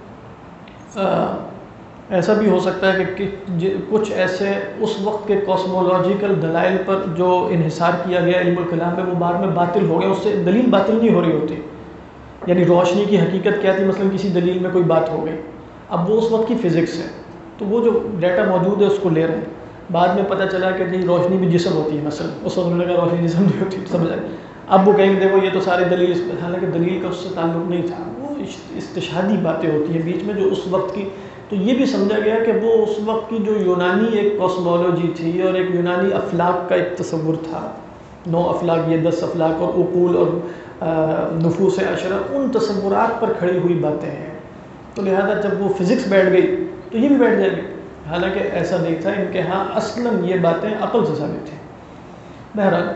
ایسا بھی ہو سکتا ہے کہ کچھ ایسے اس وقت کے کاسمولوجیکل دلائل پر جو انحصار کیا گیا علم الکلام میں وہ بعد میں باطل ہو گیا، اس سے دلیل باطل نہیں ہو رہی ہوتی. یعنی روشنی کی حقیقت کیا تھی، مثلا کسی دلیل میں کوئی بات ہو گئی، اب وہ اس وقت کی فزکس ہے تو وہ جو ڈیٹا موجود ہے اس کو لے رہے ہیں. بعد میں پتہ چلا کہ جی روشنی بھی جسم ہوتی ہے، مثلا اس وقت انہوں نے کہا روشنی جسم نہیں ہوتی، سمجھ آئے. اب وہ کہیں گے دیکھو یہ تو ساری دلیل اس پہ، حالانکہ دلیل کا اس سے تعلق نہیں تھا، وہ استشہادی باتیں ہوتی ہیں بیچ میں جو اس وقت کی. تو یہ بھی سمجھا گیا کہ وہ اس وقت کی جو یونانی ایک کاسمولوجی تھی اور ایک یونانی افلاک کا ایک تصور تھا، 9 افلاک، یہ 10 افلاک اور عقول اور نفوس عشرہ، ان تصورات پر کھڑی ہوئی باتیں ہیں. تو لہذا جب وہ فزکس بیٹھ گئی تو یہ بھی بیٹھ جائے گی، حالانکہ ایسا نہیں تھا. ان کے ہاں اصلاً یہ باتیں عقل سے ثابت تھیں. بہرحال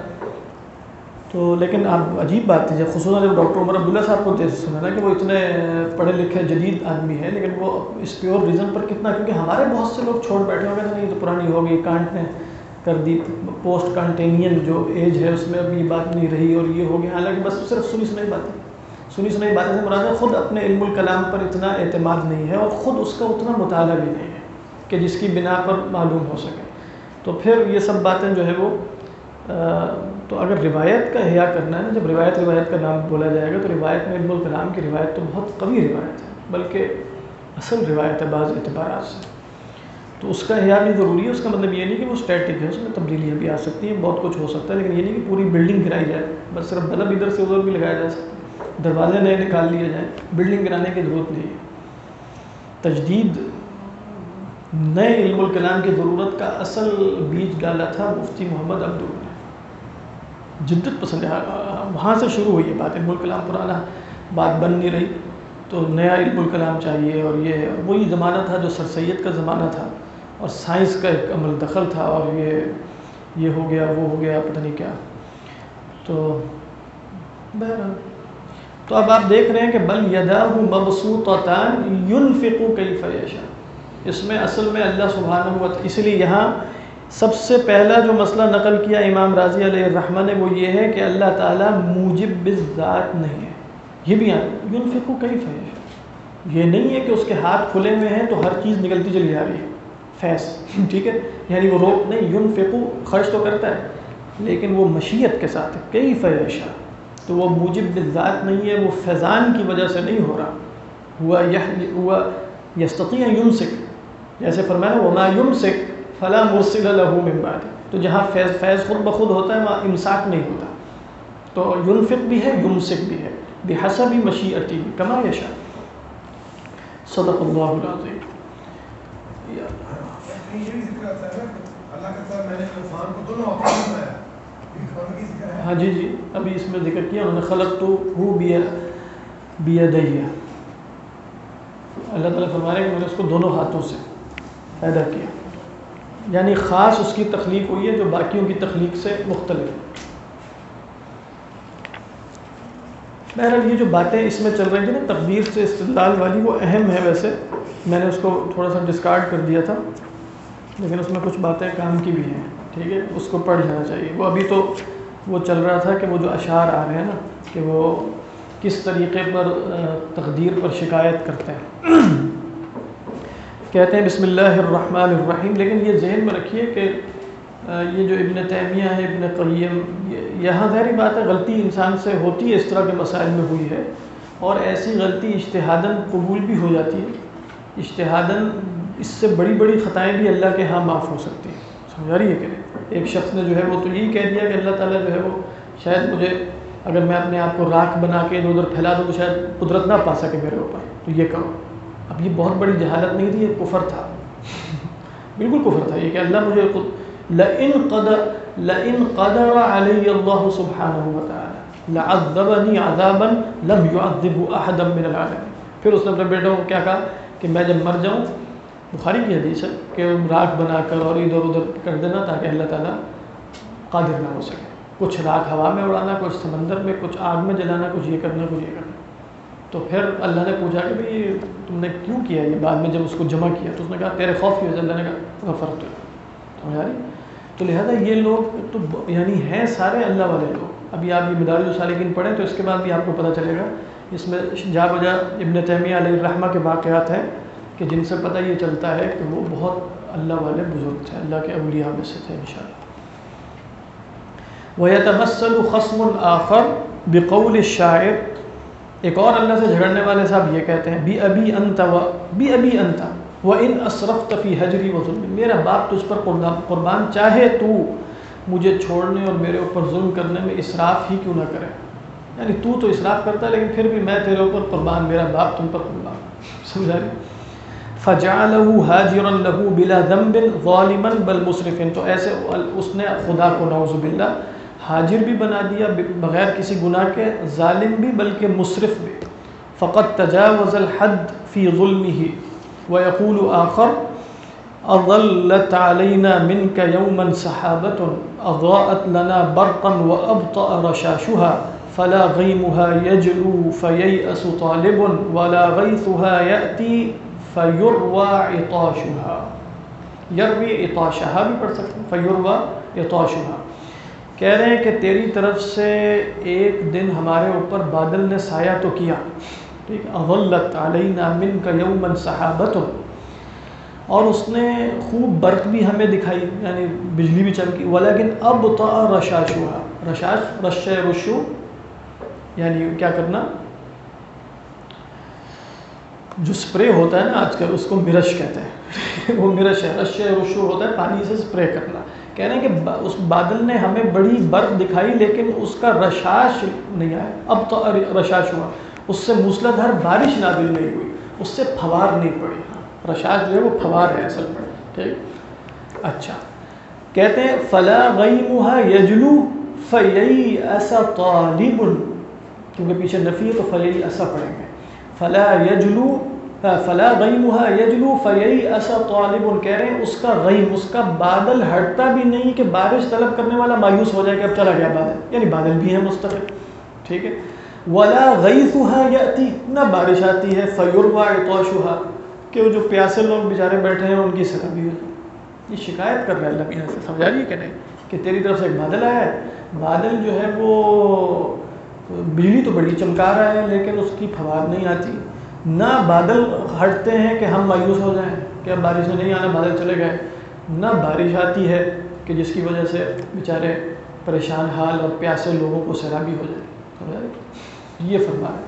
تو لیکن آپ عجیب بات تھی جب خصوصاً جب ڈاکٹر عمر عبداللہ صاحب کو سنا نا کہ وہ اتنے پڑھے لکھے جدید آدمی ہیں، لیکن وہ اس پیور ریزن پر کتنا، کیونکہ ہمارے بہت سے لوگ چھوڑ بیٹھے ہو گئے تھے، نہیں تو پرانی ہو گئی، کانٹ نے کر دی، پوسٹ کانٹینین جو ایج ہے اس میں اب یہ بات نہیں رہی اور یہ ہو گیا. حالانکہ بس صرف سنی سنائی باتیں سے مراد ہے خود اپنے علم الکلام پر اتنا اعتماد نہیں ہے اور خود اس کا اتنا مطالعہ بھی نہیں ہے کہ جس کی بنا پر معلوم ہو سکے. تو پھر یہ سب باتیں جو ہے وہ تو اگر روایت کا احیاء کرنا ہے نا، جب روایت کا نام بولا جائے گا تو روایت میں علم الکلام کی روایت تو بہت قوی روایت ہے، بلکہ اصل روایت ہے بعض اعتبارات سے. تو اس کا احیاء بھی ضروری ہے. اس کا مطلب یہ نہیں کہ وہ اسٹیٹک ہے، اس میں تبدیلیاں بھی آ سکتی ہیں، بہت کچھ ہو سکتا ہے، لیکن یہ نہیں کہ پوری بلڈنگ گرائی جائے، بس صرف بلب ادھر سے ادھر بھی لگایا جا سکتا ہے، دروازے نئے نکال لیے جائیں، بلڈنگ گرانے کی ضرورت نہیں ہے. تجدید نئے علم الکلام کی ضرورت کا اصل بیج ڈالا تھا مفتی محمد عبداللہ نے. جدت پسند ہے، وہاں سے شروع ہوئی ہے بات. علم الکلام پرانا بات بن نہیں رہی تو نیا علم الکلام چاہیے، اور یہ وہی زمانہ تھا جو سر سید کا زمانہ تھا، اور سائنس کا ایک عمل دخل تھا، اور یہ ہو گیا وہ ہو گیا پتہ نہیں کیا. تو بہرحال تو اب آپ دیکھ رہے ہیں کہ بل یداہ مبسوطتان ينفق کیف یشاء. اس میں اصل میں اللہ سبحانہ و تعالیٰ، اس لیے یہاں سب سے پہلا جو مسئلہ نقل کیا امام رازی علیہ الرحمہ نے وہ یہ ہے کہ اللہ تعالیٰ موجب بالذات نہیں ہے. یہ بھی ينفق کیف یشاء، یہ نہیں ہے کہ اس کے ہاتھ کھلے ہوئے ہیں تو ہر چیز نکلتی چلی جا رہی ہے فیض، ٹھیک ہے، یعنی وہ روک نہیں، ينفق خرچ تو کرتا ہے لیکن وہ مشیت کے ساتھ ہے. کیف یشاء تو وہ موجب بالذات نہیں ہے، وہ فیضان کی وجہ سے نہیں ہو رہا. ہوا یستطیع یمسک، جیسے فرمایا وما یمسک فلا مرسل له من بعد. تو جہاں فیض خود بخود ہوتا ہے وہاں امساک نہیں ہوتا. تو ينفق بھی ہے یمسک بھی ہے، بحسب مشیئتی کما یشاء. صدق اللہ العظیم. یہ بھی ذکر آتا ہے نا اللہ کا تعالیٰ میں نے انسان کو دونوں اوقات میں بنایا، یہ کھانے کی ذکر ہے. ہاں جی ابھی اس میں ذکر کیا انہوں نے خلقتہ بیدیہ. اللہ تعالیٰ فرما رہے ہیں کہ میں نے اس کو دونوں ہاتھوں سے پیدا کیا، یعنی خاص اس کی تخلیق ہوئی ہے جو باقیوں کی تخلیق سے مختلف ہے. بہرحال یہ جو باتیں اس میں چل رہی تھیں نا تقدیر سے استدلال والی، وہ اہم ہے. ویسے میں نے اس کو تھوڑا سا ڈسکارڈ کر دیا تھا لیکن اس میں کچھ باتیں کام کی بھی ہیں، ٹھیک ہے، اس کو پڑھ لینا چاہیے. وہ ابھی تو وہ چل رہا تھا کہ وہ جو اشعار آ رہے ہیں نا کہ وہ کس طریقے پر تقدیر پر شکایت کرتے ہیں. کہتے ہیں بسم اللہ الرحمن الرحیم، لیکن یہ ذہن میں رکھیے کہ یہ جو ابن تیمیہ ہے، ابن قیم، یہاں ظاہری بات ہے غلطی انسان سے ہوتی ہے، اس طرح کے مسائل میں ہوئی ہے، اور ایسی غلطی اجتہاداً قبول بھی ہو جاتی ہے. اجتہاداً اس سے بڑی بڑی خطائیں بھی اللہ کے ہاں معاف ہو سکتی ہیں. سمجھا رہی ہے کہ نہیں؟ ایک شخص نے جو ہے وہ تو یہی کہہ دیا کہ اللہ تعالیٰ جو ہے وہ شاید مجھے، اگر میں اپنے آپ کو راکھ بنا کے ادھر ادھر پھیلا دوں تو شاید قدرت نہ پا سکے میرے اوپر، تو یہ کرو. اب یہ بہت بڑی جہالت نہیں تھی، یہ کفر تھا، بالکل کفر تھا یہ کہ اللہ مجھے لئن قدر علی اللہ سبحانہ وتعالی لعذبنی عذابا لم يعذب احدا من العالمین. پھر اس نے اپنے بیٹوں کو کیا کہا کہ میں جب مر جاؤں، بخاری کی حدیث ہے کہ راکھ بنا کر اور ادھر ادھر کر دینا تاکہ اللہ تعالیٰ قادر نہ ہو سکے. کچھ راکھ ہوا میں اڑانا، کچھ سمندر میں، کچھ آگ میں جلانا، کچھ یہ کرنا، کچھ یہ کرنا. تو پھر اللہ نے پوچھا کہ بھئی تم نے کیوں کیا یہ؟ بعد میں جب اس کو جمع کیا تو اس نے کہا تیرے خوف کی وجہ سے. اللہ نے کہا غفرت. تو لہذا یہ لوگ تو یعنی ہیں سارے اللہ والے لوگ. ابھی آپ یہ مدارج السالکین پڑھیں تو اس کے بعد بھی آپ کو پتہ چلے گا، اس میں جا بجا ابن تیمیہ علیہ الرحمہ کے واقعات ہیں کہ جن سے پتہ یہ چلتا ہے کہ وہ بہت اللہ والے بزرگ تھے، اللہ کے اولیاء میں سے تھے انشاءاللہ. وَيَتَمَثَّلُ خَصْمٌ آخر بِقَوْلِ الشَّاعِرِ. ایک اور اللہ سے جھگڑنے والے صاحب یہ کہتے ہیں بِأَبِي أَنْتَ وَإِنْ أَسْرَفْتَ فِي هَجْرِي وَظُلْمِ. میرا باپ تجھ پر قربان، چاہے تو مجھے چھوڑنے اور میرے اوپر ظلم کرنے میں اسراف ہی کیوں نہ کرے. یعنی تو اسراف کرتا ہے لیکن پھر بھی میں تیرے اوپر قربان، میرا باپ تم پر قربان. سمجھا رہی؟ فَجَعَلَهُ هَاجِرًا لَهُ بِلَا ذَنْبٍ ظَالِمًا بَلْ مُسْرِفٍ. تو ایسے اس نے خدا کو نعوذ باللہ حاجر بھی بنا دیا بغیر کسی گناہ کے، ظالم بھی بلکہ مصرف بھی. فقط تجاوز الحد فی ظلمه. ويقول آخر أظلت علينا منك يوما سحابة أضاءت لنا برقا وأبطأ رشاشها فلا غيمها يجلو فييأس طالب ولا غيثها يأتي فيروى عطاشها. يروي عطاشها بھی پڑھ سکتے ہیں، فيروى عطاشها. کہہ رہے ہیں کہ تیری طرف سے ایک دن ہمارے اوپر بادل نے سایہ تو کیا، ٹھیک، اظلت علینا منک یوما سحابۃ، اور اس نے خوب برق بھی ہمیں دکھائی، یعنی بجلی بھی چمکی. ولیکن ابطأ رشاشها، رشاش رش رشو یعنی کیا کرنا، جو سپرے ہوتا ہے نا آج کل اس کو مرش کہتے ہیں وہ مرش ہے. رش رشو ہوتا ہے پانی سے سپرے کرنا. کہہ رہے ہیں کہ اس بادل نے ہمیں بڑی برق دکھائی لیکن اس کا رشاش نہیں آیا. ابطأ رشاش ہوا، اس سے موسلادھار بارش نازل نہیں ہوئی، اس سے پھوار نہیں پڑی. رشاش جو ہے وہ پھوار ہے اصل میں، ٹھیک. اچھا کہتے ہیں فلا غیمها یجلو فییأس طالب، کیونکہ پیچھے نفی ہے تو فییأس پڑھیں گے. فلا یجلو فلا غیمھا یجلو فییأس طالب، کہہ رہے ہیں اس کا غیم، اس کا بادل ہٹتا بھی نہیں کہ بارش طلب کرنے والا مایوس ہو جائے کہ اب چلا گیا بادل، یعنی بادل بھی ہے مستقل، ٹھیک ہے. ولا غیثھا یأتی، نہ بارش آتی ہے، فیروی عطاشھا، کہ وہ جو پیاسے لوگ بیچارے بیٹھے ہیں ان کی سرابی ہو. یہ شکایت کر رہا ہے اللہ میاں سے، سمجھا رہی ہے کہ نہیں، کہ تیری طرف سے ایک بادل آیا ہے، بادل جو ہے وہ بجلی تو بڑی چمکا رہا ہے لیکن اس کی فوار نہیں آتی. نہ بادل ہٹتے ہیں کہ ہم مایوس ہو جائیں کہ اب بارش نے نہیں آنا، بادل چلے گئے، نہ بارش آتی ہے کہ جس کی وجہ سے بیچارے پریشان حال اور پیاسے لوگوں کو سیرابی ہو جائے. سمجھا رہی؟ یہ فرما ہے.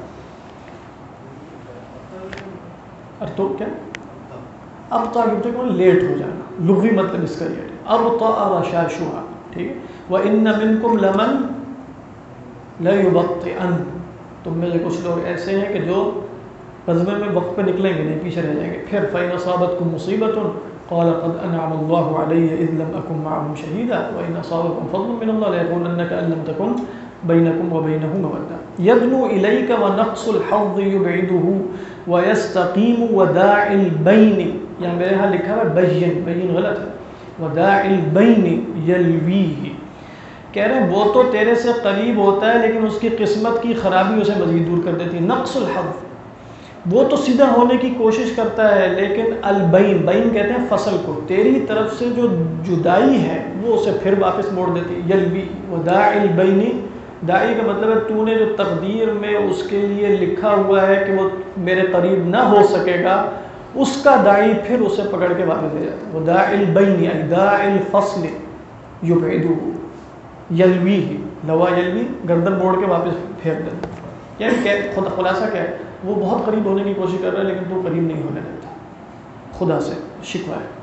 اور تو کیا اب طاقت کو لیٹ ہو جانا، لغوی مطلب اس کا یہ ہے. ابطأ رشاشھا، ٹھیک ہے. وَإِنَّ مِنْكُمْ لَمَنْ لَيُبَطِّئَنَّ، تم میں سے کچھ لوگ ایسے ہیں کہ جو غزوے میں وقت پہ نکلیں گے نہیں، پیچھے رہ جائیں گے. پھر فَإِنْ أَصَابَتْكُمْ مُصِيبَةٌ قَالَ قَدْ أَنْعَمَ اللَّهُ عَلَيَّ إِذْ لَمْ أَكُنْ مَعَهُمْ شَهِيدًا وَإِنْ أَصَابَكُمْ فَضْلٌ مِّنَ اللَّهِ لَيَقُولَنَّ كَأَن لَّمْ تَكُنْ بَيْنَكُمْ وَبَيْنَهُ مَوَدَّةٌ يَدْنُو إِلَيْكَ وَنَقْصُ الْحَظِّ يُبْعِدُهُ وَيَسْتَقِيمُ وَدَاعِ الْبَيْنِ، یہاں میرے ہاں لکھا ہے بین، بین غلط ہے، وَدَاعِ الْبَيْنِ يَلْوِيهِ، کہہ رہے ہیں وہ تو تیرے سے قریب ہوتا ہے لیکن اس کی قسمت کی خرابی اسے مزید دور کر دیتی ہے. نقص الحظ، وہ تو سیدھا ہونے کی کوشش کرتا ہے لیکن البین، بین کہتے ہیں فصل کو، تیری طرف سے جو جدائی ہے وہ اسے پھر واپس موڑ دیتی. یلوی وداعی البینی، داعی کا مطلب ہے تو نے جو تقدیر میں اس کے لیے لکھا ہوا ہے کہ وہ میرے قریب نہ ہو سکے گا، اس کا داعی پھر اسے پکڑ کے واپس لے جاتا ہے. وداعی البینی ای داعی الفصل یبعدہ یلوی، لوا یلوی گردن موڑ کے واپس پھیر دیتا. یعنی خلاصہ کیا ہے، وہ بہت قریب ہونے کی کوشش کر رہا ہے لیکن تو قریب نہیں ہونے دیتا. خدا سے شکوہ ہے.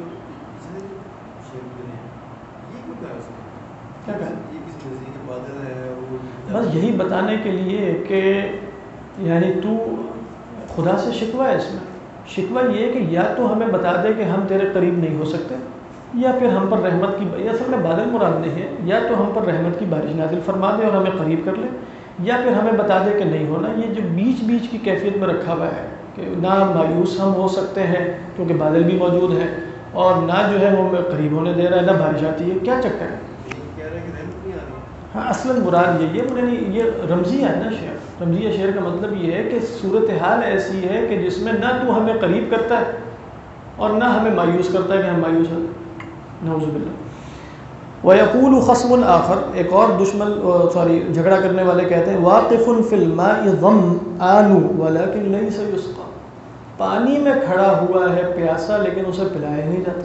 کیا کہا؟ بس یہی بتانے کے لیے کہ یعنی تو خدا سے شکوہ ہے. اس میں شکوہ یہ ہے کہ یا تو ہمیں بتا دے کہ ہم تیرے قریب نہیں ہو سکتے، یا پھر ہم پر رحمت کی، یا اصل میں بادل مراد نہیں ہے، یا تو ہم پر رحمت کی بارش نازل فرما دے اور ہمیں قریب کر لے، یا پھر ہمیں بتا دے کہ نہیں ہونا. یہ جو بیچ بیچ کی کیفیت میں رکھا ہوا ہے کہ نہ مایوس ہم ہو سکتے ہیں کیونکہ بادل بھی موجود ہے، اور نہ جو ہے وہ قریب ہونے دے رہا ہے، نہ بارش آتی ہے. کیا چکر ہے؟ ہاں اصلاً مراد یہی ہے، یہ رمزیہ ہے نا شعر. رمزیہ شعر کا مطلب یہ ہے کہ صورتحال ایسی ہے کہ جس میں نہ تو ہمیں قریب کرتا ہے اور نہ ہمیں مایوس کرتا ہے کہ ہم مایوس ہیں. نعوذ باللہ. وَيَقُولُ خَصْمٌ آخر، ایک اور دشمن جھگڑا کرنے والے کہتے ہیں واقف فی الماء ظمآن ولکن لیس یسقی، پانی میں کھڑا ہوا ہے پیاسا لیکن اسے پلایا نہیں جاتا.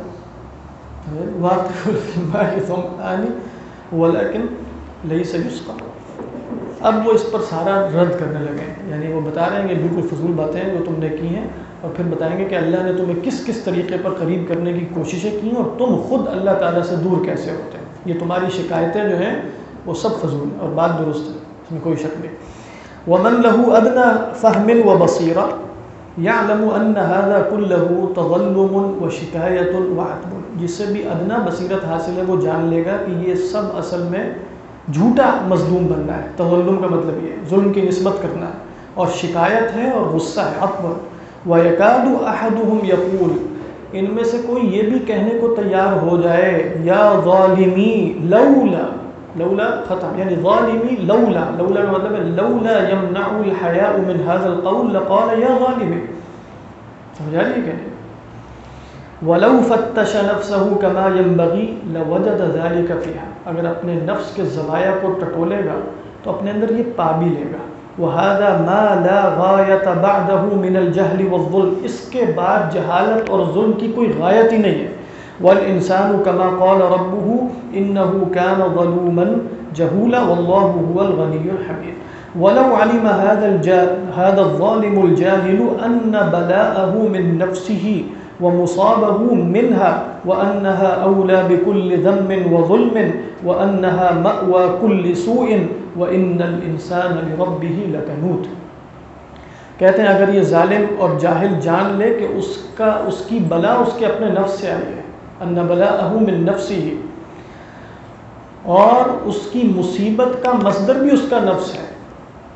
واقف فی الماء ظمآن ولکن لیس یسقی. اب وہ اس پر سارا رد کرنے لگے ہیں، یعنی وہ بتا رہے ہیں کہ بالکل فضول باتیں ہیں جو تم نے کی ہیں، اور پھر بتائیں گے کہ اللہ نے تمہیں کس کس طریقے پر قریب کرنے کی کوششیں کی ہیں اور تم خود اللہ تعالیٰ سے دور کیسے ہوتے ہیں. یہ تمہاری شکایتیں جو ہیں وہ سب فضول ہیں اور بات درست ہے، اس میں کوئی شک نہیں. وَمَن لَهُ أَدْنَى فَهْمٍ وَبَصِيرَةٍ يَعْلَمُ أَنَّ هَذَا كُلَّهُ تَظَلُّمٌ وَشِكَايَةٌ وَعَتْبٌ، جس سے بھی ادنا بصیرت حاصل ہے وہ جان لے گا کہ یہ سب اصل میں جھوٹا مظلوم بننا ہے. تظلم کا مطلب یہ ہے ظلم کی نسبت کرنا ہے، اور شکایت ہے اور غصہ ہے، عطب. وَيَكَادُ أَحَدُهُمْ يَقُولُ، ان میں سے کوئی یہ بھی کہنے کو تیار ہو جائے یا ظالمی لولا، لولا ختم، یعنی ظالمی لولا، لولا کا مطلب ہے لولا يمنع الحياء من هذا القول لقال يا ظالمی. سمجھا رہی ہے کہ نہیں؟ وَلَوْ فَتَّشَ نَفْسَهُ كَمَا يَنبَغِي لَوَجَدَ ذَلِكَ فِيهَا، اگر اپنے نفس کے زوایا کو ٹٹولے گا تو اپنے اندر یہ پا بھی لے گا. وَهَذَا مَا لَا غَایَةَ بَعْدَهُ مِنَ الْجَهْلِ وَالظُّلْمِ، اس کے بعد جہالت اور ظلم کی کوئی غایت ہی نہیں ہے. وَالْإِنسَانُ كَمَا قَالَ رَبُّهُ إِنَّهُ كَانَ ظَلُومًا جَهُولًا وَاللَّهُ هُوَ الْغَنِيُّ الْحَمِيدُ. وَلَوْ عَلِمَ هَذَا الظَّالِمُ الْجَاهِلُ أَنَّ بَلَاءَهُ مِن نَفْسِهِ ومصابه منها وأنها أولى بكل ذنب وظلم وأنها مأوى كل سوء وإن الإنسان لربه لكنود. کہتے ہیں اگر یہ ظالم اور جاہل جان لے کہ اس کی بلا اس کے اپنے نفس سے آئی ہے، ان بلاءه من نفسه، اور اس کی مصیبت کا مصدر بھی اس کا نفس ہے،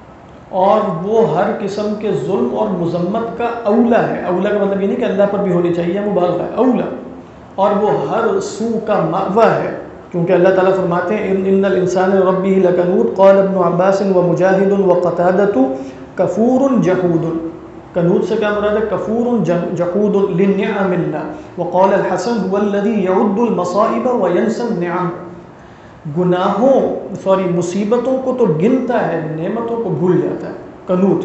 اور وہ ہر قسم کے ظلم اور مذمت کا اولا ہے. اولا کا مطلب یہ نہیں کہ اللہ پر بھی ہونی چاہیے، مبالغہ ہے، اولا. اور وہ ہر سو کا مأویٰ ہے، کیونکہ اللہ تعالیٰ فرماتے ہیں ان الانسان ربہ لکنود. قال ابن عباس ومجاہد وقتادۃ کفور جحود. کنود سے کیا مراد ہے؟ کفور جحود لنعم اللہ. وقال الحسن هو الذي يعد المصائب وينسى النعم. مصیبتوں کو تو گنتا ہے، نعمتوں کو بھول جاتا ہے، کنود.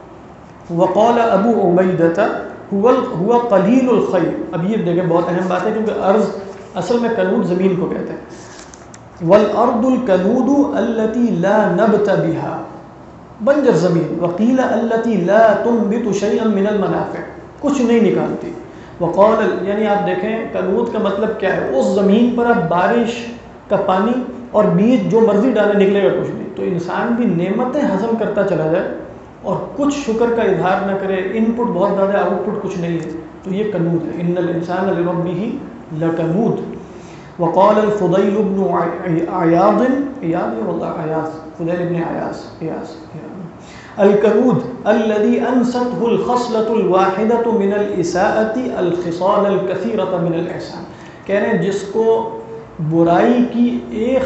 وقال ابو عبیدہ هو قلیل الخیر. اب یہ دیکھیں بہت اہم بات ہے، کیونکہ ارض اصل میں کنود زمین کو کہتے ہیں. والارض الکنود التي لا نبت بها، بنجر زمین. وقیل التي لا تنبت شیئا من المنافع، کچھ نہیں نکالتی. وقال یعنی آپ دیکھیں کنود کا مطلب کیا ہے؟ اس زمین پر آپ بارش کا پانی اور بیج جو مرضی ڈالے نکلے گا کچھ نہیں. تو انسان بھی نعمتیں ہضم کرتا چلا جائے اور کچھ شکر کا اظہار نہ کرے، ان پٹ بہت زیادہ آؤٹ پٹ کچھ نہیں ہے، تو یہ کنود ہے. ان الانسان لربہ لکنود. وقال الفضیل بن عیاض، فضیل بن عیاض الکنود الذي انسته الخصلة الواحدة من الاساءة الخصال الكثيرة من الاحسان. کہہ رہے ہیں جس کو برائی کی ایک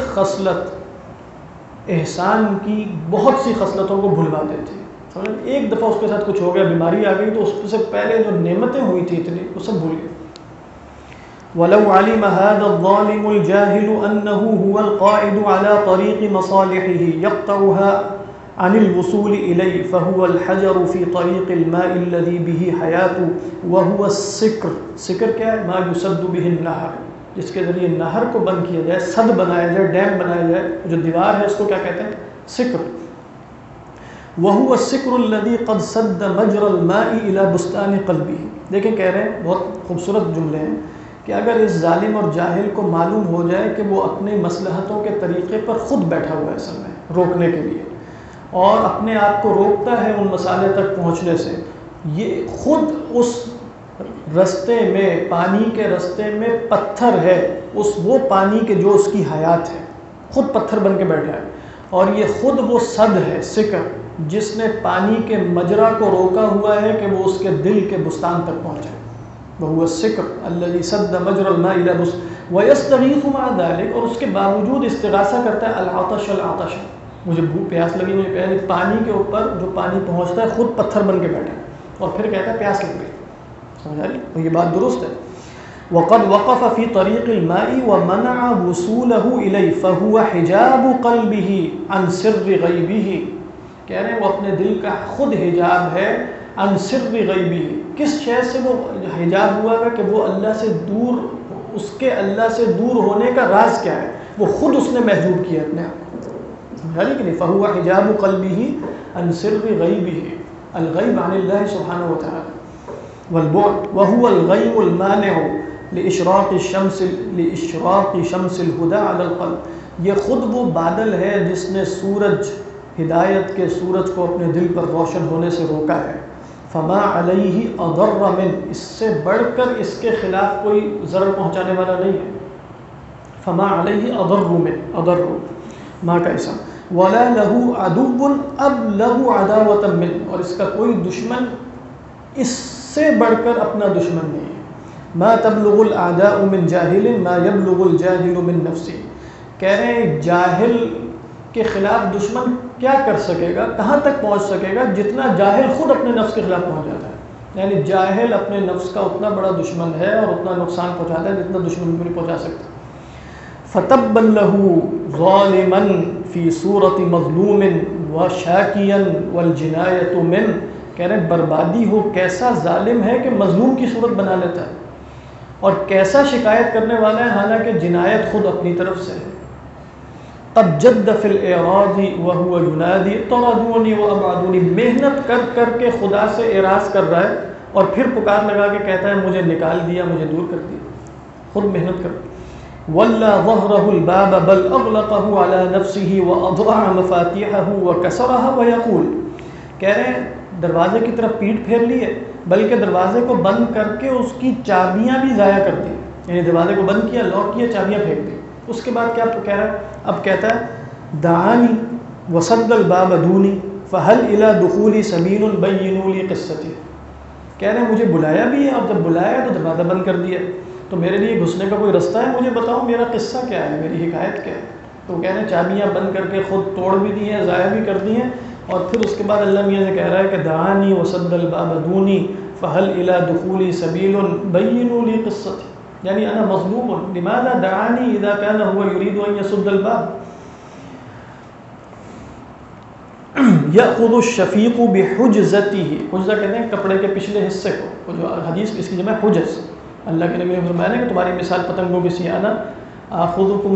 خصلت احسان کی بہت سی خصلتوں کو بھلوا دیتی ہے. ایک دفعہ اس کے ساتھ کچھ ہو گیا، بیماری آ گئی، تو اس سے پہلے جو نعمتیں ہوئی تھی اتنی، وہ سب بھول گئے. وَلَوْ عَلِمَ هَذَا الظَّالِمُ الْجَاهِلُ أَنَّهُ هُوَ الْقَائِدُ عَلَى طَرِيقِ مَصَالِحِهِ يَقْطَعُهَا عَنِ الْوُصُولِ إِلَيْهِ فَهُوَ الْحَجَرُ فِي طَرِيقِ الْمَاءِ الَّذِي بِهِ حَيَاةٌ وَهُوَ السِّكْرُ. سکر کیا ہے؟ مَا يُسَدُّ بِهِ النَّهْرُ، جس کے ذریعے نہر کو بند کیا جائے، سد بنایا جائے، ڈیم بنایا جائے. جو دیوار ہے اس کو کیا کہتے ہیں؟ سکر. وَهُوَ السِّكْرُ الَّذِي قَدْ سَدَّ مَجْرَ الْمَاءِ إِلَى بُسْتَانِ قَلْبِهِ. دیکھیں کہہ رہے ہیں بہت خوبصورت جملے ہیں کہ اگر اس ظالم اور جاہل کو معلوم ہو جائے کہ وہ اپنے مصلحتوں کے طریقے پر خود بیٹھا ہوا ہے اصل میں روکنے کے لیے، اور اپنے آپ کو روکتا ہے ان مسالے تک پہنچنے سے، یہ خود اس رستے میں، پانی کے رستے میں پتھر ہے، وہ پانی کے جو اس کی حیات ہے، خود پتھر بن کے بیٹھا ہے. اور یہ خود وہ صد ہے، سکر، جس نے پانی کے مجرا کو روکا ہوا ہے کہ وہ اس کے دل کے بستان تک پہنچے. وَهُوَ السِّكْرُ الَّذِي سَدَّ مَجْرَ الْمَاءِ إِلَى بُسْطَانِ وَيَسْتَغِيثُ مَعَ ذَلِكَ. اور اس کے باوجود استغاثہ کرتا ہے، العطش العطش، مجھے پیاس لگی، مجھے پیاس. پانی کے اوپر جو پانی پہنچتا ہے خود پتھر بن کے بیٹھا ہے اور پھر کہتا ہے پیاس لگ گئی. سمجھ آ رہی؟ تو یہ بات درست ہے. وَقَدْ وَقَفَ فِي طَرِيقِ الْمَاءِ وَمَنَعَ وُصُولَهُ إِلَيْهِ فَهُوَ حِجَابُ قَلْبِهِ عَنْ سِرِّ غَيْبِهِ. کہہ رہے ہیں وہ اپنے دل کا خود حجاب ہے، عن سر غیبی. کس شے سے وہ حجاب ہوا ہے کہ وہ اللہ سے دور، اس کے اللہ سے دور ہونے کا راز کیا ہے، وہ خود اس نے محجوب کیا اپنے آپ کو. یعنی کہ نہیں، فہو حجاب قلبہ عن سر غیبہ، الغیب عن اللہ سبحانہ وتعالی. والبعد وهو الغیم المانع لاشراق الشمس الهدى على القلب. یہ خود وہ بادل ہے جس نے سورج، ہدایت کے سورج کو اپنے دل پر روشن ہونے سے روکا ہے. فما علیہ اضر من، اس سے بڑھ کر اس کے خلاف کوئی ضرر پہنچانے والا نہیں ہے. فما علیہ اضر من، اضر ما کا اسم. ولا له عدو ابلغ عداوة من، اور اس کا کوئی دشمن اس سے بڑھ کر اپنا دشمن نہیں ہے. ما تبلغ الاعداء من جاہل ما يبلغ الجاہل من نفسه. کہہ رہے ہیں جاہل کے خلاف دشمن کیا کر سکے گا، کہاں تک پہنچ سکے گا جتنا جاہل خود اپنے نفس کے خلاف پہنچ جاتا ہے. یعنی جاہل اپنے نفس کا اتنا بڑا دشمن ہے اور اتنا نقصان پہنچاتا ہے جتنا دشمن کو نہیں پہنچا سکتا. فَتَبًّا لَهُ ظَالِمًا فِي صُورَةِ مَظْلُومٍ وَشَاكِيًا وَالْجِنَايَةُ مِنْ. کہہ رہے ہیں بربادی ہو کیسا ظالم ہے کہ مظلوم کی صورت بنا لیتا ہے، اور کیسا شکایت کرنے والا ہے حالانکہ جنایت خود اپنی طرف سے ہے. قد جد فی الاعراض وهو ینادی طردونی وابعدونی. محنت کر کر کے خدا سے اعراض کر رہا ہے اور پھر پکار لگا کے کہتا ہے مجھے نکال دیا، مجھے دور کر دیا. خود محنت کر. ولا ظهره الباب بل اغلقه على نفسه واضاع مفاتيحه وكسرها ويقول. کہہ رہے ہیں دروازے کی طرف پیٹ پھیر لی ہے، بلکہ دروازے کو بند کر کے اس کی چابیاں بھی ضائع کر دی. یعنی دروازے کو بند کیا، لاک کیا، چابیاں پھینک دی. اس کے بعد کیا کہہ رہا ہے؟ اب کہتا ہے دعانی وسد الباب دونی. فَهَلْ إِلَى دُخُولِ سَبِيلٌ بَيِّنُوا لِي قِصَّتِهِ. کہہ رہے ہیں مجھے بلایا بھی ہے اور جب بلایا تو دروازہ بند کر دیا، تو میرے لیے گھسنے کا کوئی رستہ ہے؟ مجھے بتاؤ میرا قصہ کیا ہے، میری حکایت کیا ہے. تو کہہ رہے ہیں چابیاں بند کر کے خود توڑ بھی دی ہیں، ضائع بھی کر دی ہیں، اور پھر اس کے بعد اللہ میاں سے کہہ رہا ہے کہ دعانی وسد الباب دونی فهل الى دخول سبیل بینوا لی قصتی، یعنی انا مظلوم لماذا دعانی اذا كان هو يريد ان يسد الباب. یأخذ الشفیق بحجزته، حجزہ کہتے ہیں کپڑے کے پچھلے حصے کو، جو حدیث اس کی جمع حجز. اللہ کے نبی نے فرمایا کہ تمہاری مثال پتنگوں کی سی، انا آخذکم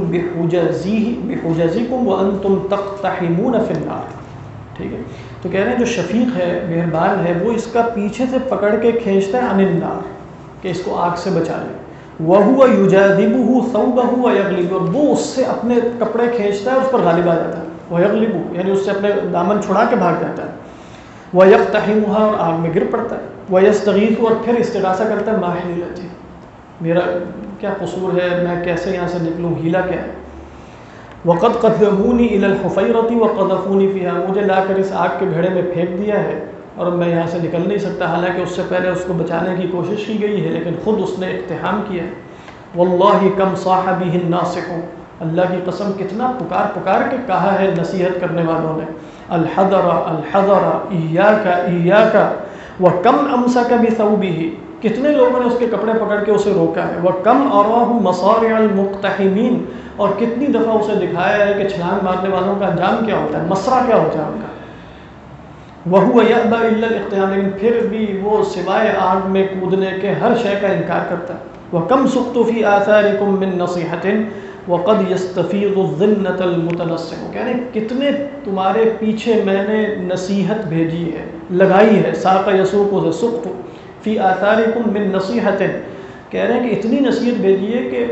بحجزکم وانتم تقتحمون فی النار. ٹھیک ہے، تو کہہ رہے ہیں جو شفیق ہے، مہربان ہے، وہ اس کا پیچھے سے پکڑ کے کھینچتا ہے عن النار، کہ اس کو آگ سے بچا لے. وَهُوَ يُجَاذِبُهُ ثَوْبَهُ وَيَغْلِبُ، اور وہ اس سے اپنے کپڑے کھینچتا ہے، اس پر غالب آ جاتا ہے. وَيَغْلِبُ یعنی اس سے اپنے دامن چھڑا کے بھاگ جاتا ہے. وَيَقْتَحِمُهَا اور آگ میں گر پڑتا ہے. وَيَسْتَغِيثُ اور پھر استغاثہ کرتا ہے مَا حِيلَتِهِ، میرا کیا قصور ہے، میں کیسے یہاں سے نکلوں، ہیلا کیا ہے. وَقَدْ قَدَّمُونِي إِلَى الْحُفَيْرَةِ وَقَذَفُونِي فِيهَا، مجھے لا کر اس آگ کے بھیڑے میں پھینک دیا ہے اور میں یہاں سے نکل نہیں سکتا، حالانکہ اس سے پہلے اس کو بچانے کی کوشش کی گئی ہے لیکن خود اس نے اقتحام کیا ہے. وَاللَّهِ كَمْ صَاحَ بِهِ النَّاصِحُ، اللہ کی قسم کتنا پکار کے کہا ہے نصیحت کرنے والوں نے. الحذر الحذر ایاک ایاک، وَكَمْ أَمْسَكَ بِثَوْبِهِ، کتنے لوگوں نے اس کے کپڑے پکڑ کے اسے روکا ہے. وَكَمْ أَرَاهُ مَصَارِعَ الْمُقْتَحِمِينَ، اور کتنی دفعہ اسے دکھایا ہے کہ چھلانگ مارنے والوں کا انجام کیا ہوتا ہے، مسرح کیا ہوتا ہے ان کا. وَهُوَ يَأْبَى إِلَّا الْإِقْتِحَامَ، لیکن پھر بھی وہ سوائے آگ میں کودنے کے ہر شے کا انکار کرتا ہے. وَكَمْ سُقْتُ فِي آثَارِكُم مِّن نَصِيحَةٍ وَقَدْ يَسْتَفِيضُ الظِّنَّةَ الْمُتَنَصِّحُ، کہنے کتنے تمہارے پیچھے میں نے نصیحت بھیجی ہے، لگائی ہے. ساق یسوق سے سقط فی آثارکم من نصیحت، کہہ رہے ہیں کہ اتنی نصیحت بھیجی ہے کہ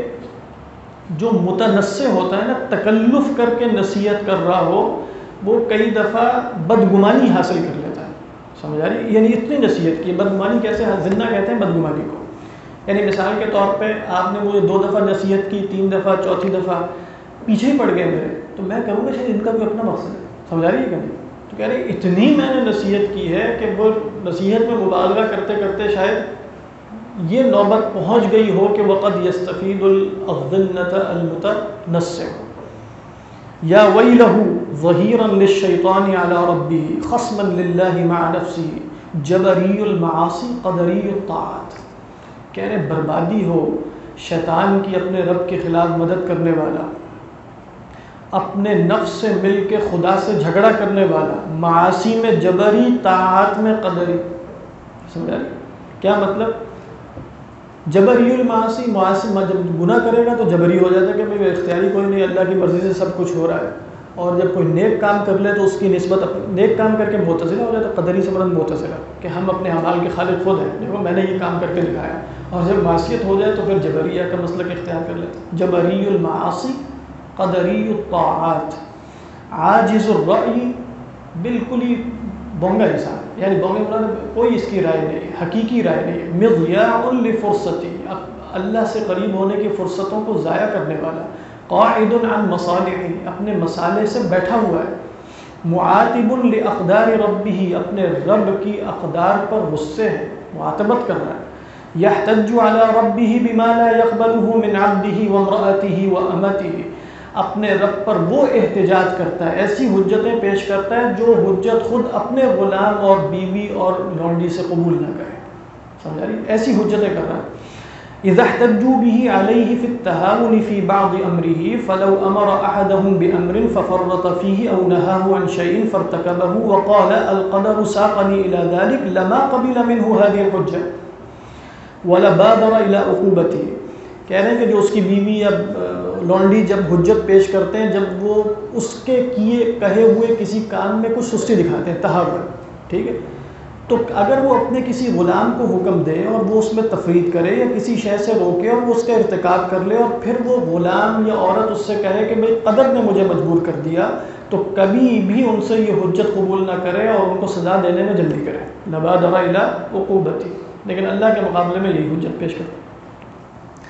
جو متنصح ہوتا ہے نا، تکلف کر کے نصیحت کر رہا ہو، وہ کئی دفعہ بدگمانی حاصل کر لیتا ہے. سمجھ آ رہی؟ یعنی اتنی نصیحت کی. بدگمانی کیسے؟ ذنہ کہتے ہیں بدگمانی کو. یعنی مثال کے طور پہ آپ نے مجھے 2 دفعہ نصیحت کی، 3 دفعہ، چوتھی دفعہ پیچھے ہی پڑ گئے میرے، تو میں کہوں گا شاید ان کا کوئی اپنا مقصد ہے. سمجھ آ رہی ہے کہ نہیں؟ تو کہہ رہے اتنی میں نے نصیحت کی ہے کہ وہ نصیحت میں مبالغہ کرتے کرتے شاید یہ نوبت پہنچ گئی ہو کہ وقد یستفید الظنۃ المتنصح. یا ویلہ ظہیرا للشیطان علی ربہ خصما للہ مع نفسہ جبری المعاصی قدری الطاعات، کہہ رہے بربادی ہو شیطان کی اپنے رب کے خلاف مدد کرنے والا، اپنے نفس سے مل کے خدا سے جھگڑا کرنے والا، معاصی میں جبری، طاعات میں قدری. سمجھا رہی؟ کیا مطلب؟ جبری المعاصی، معاصی جب گناہ کرے گا تو جبری ہو جاتا ہے کہ بھائی اختیاری کوئی نہیں، اللہ کی مرضی سے سب کچھ ہو رہا ہے. اور جب کوئی نیک کام کر لے تو اس کی نسبت نیک کام کر کے معتزلہ ہو جاتا ہے. قدری سے مراد معتزلہ کہ ہم اپنے اعمال کے خالق خود ہیں، دیکھو میں نے یہ کام کر کے دکھایا. اور جب معصیت ہو جائے تو پھر جبریہ کا مسلک اختیار کر لیتے. جبری المعاصی قدری الطاعات، عاجز الرأی، بالکل ہی بونگا انسان، یعنی بونگا مراد کوئی اس کی رائے نہیں، حقیقی رائے نہیں. مضیاع لفرصتی، اللہ سے قریب ہونے کی فرصتوں کو ضائع کرنے والا. قاعد عن مصالحی، اپنے مصالح سے بیٹھا ہوا ہے. معاتب لاقدار ربہ، اپنے رب کی اقدار پر غصے ہے، معاتبت کر رہا ہے. یحتج علی ربہ بما لا يقبلہ من عبدہ وامرأتہ وامتہ، اپنے رب پر وہ احتجاج کرتا ہے، ایسی حجتیں پیش کرتا ہے جو حجت خود اپنے غلام اور بیوی اور لونڈی سے قبول نہ کرے. سمجھا رہی؟ ایسی حجتیں کر رہا ہے. اذا احتجوا به عليه في التهاون في بعض امره فلو امر احدهم بامر ففرط فيه او نهاه عن شيء فارتكبه وقال القدر ساقني الى ذلك لما قبل منه هذه الحجه ولا بادر الى عقوبته. کہہ رہے ہیں کہ جو اس کی بیوی یا لونڈی جب حجت پیش کرتے ہیں، جب وہ اس کے کہے ہوئے کسی کام میں کچھ سستی دکھاتے ہیں، تہاون، ٹھیک ہے، تو اگر وہ اپنے کسی غلام کو حکم دے اور وہ اس میں تفرید کرے یا کسی شے سے روکے اور وہ اس کا ارتکاب کر لے اور پھر وہ غلام یا عورت اس سے کہے کہ بھئی قدر نے مجھے مجبور کر دیا، تو کبھی بھی ان سے یہ حجت قبول نہ کرے اور ان کو سزا دینے میں جلدی کرے. لبادر الی عقوبتی، لیکن اللہ کے مقابلے میں یہی حجت پیش کرتے.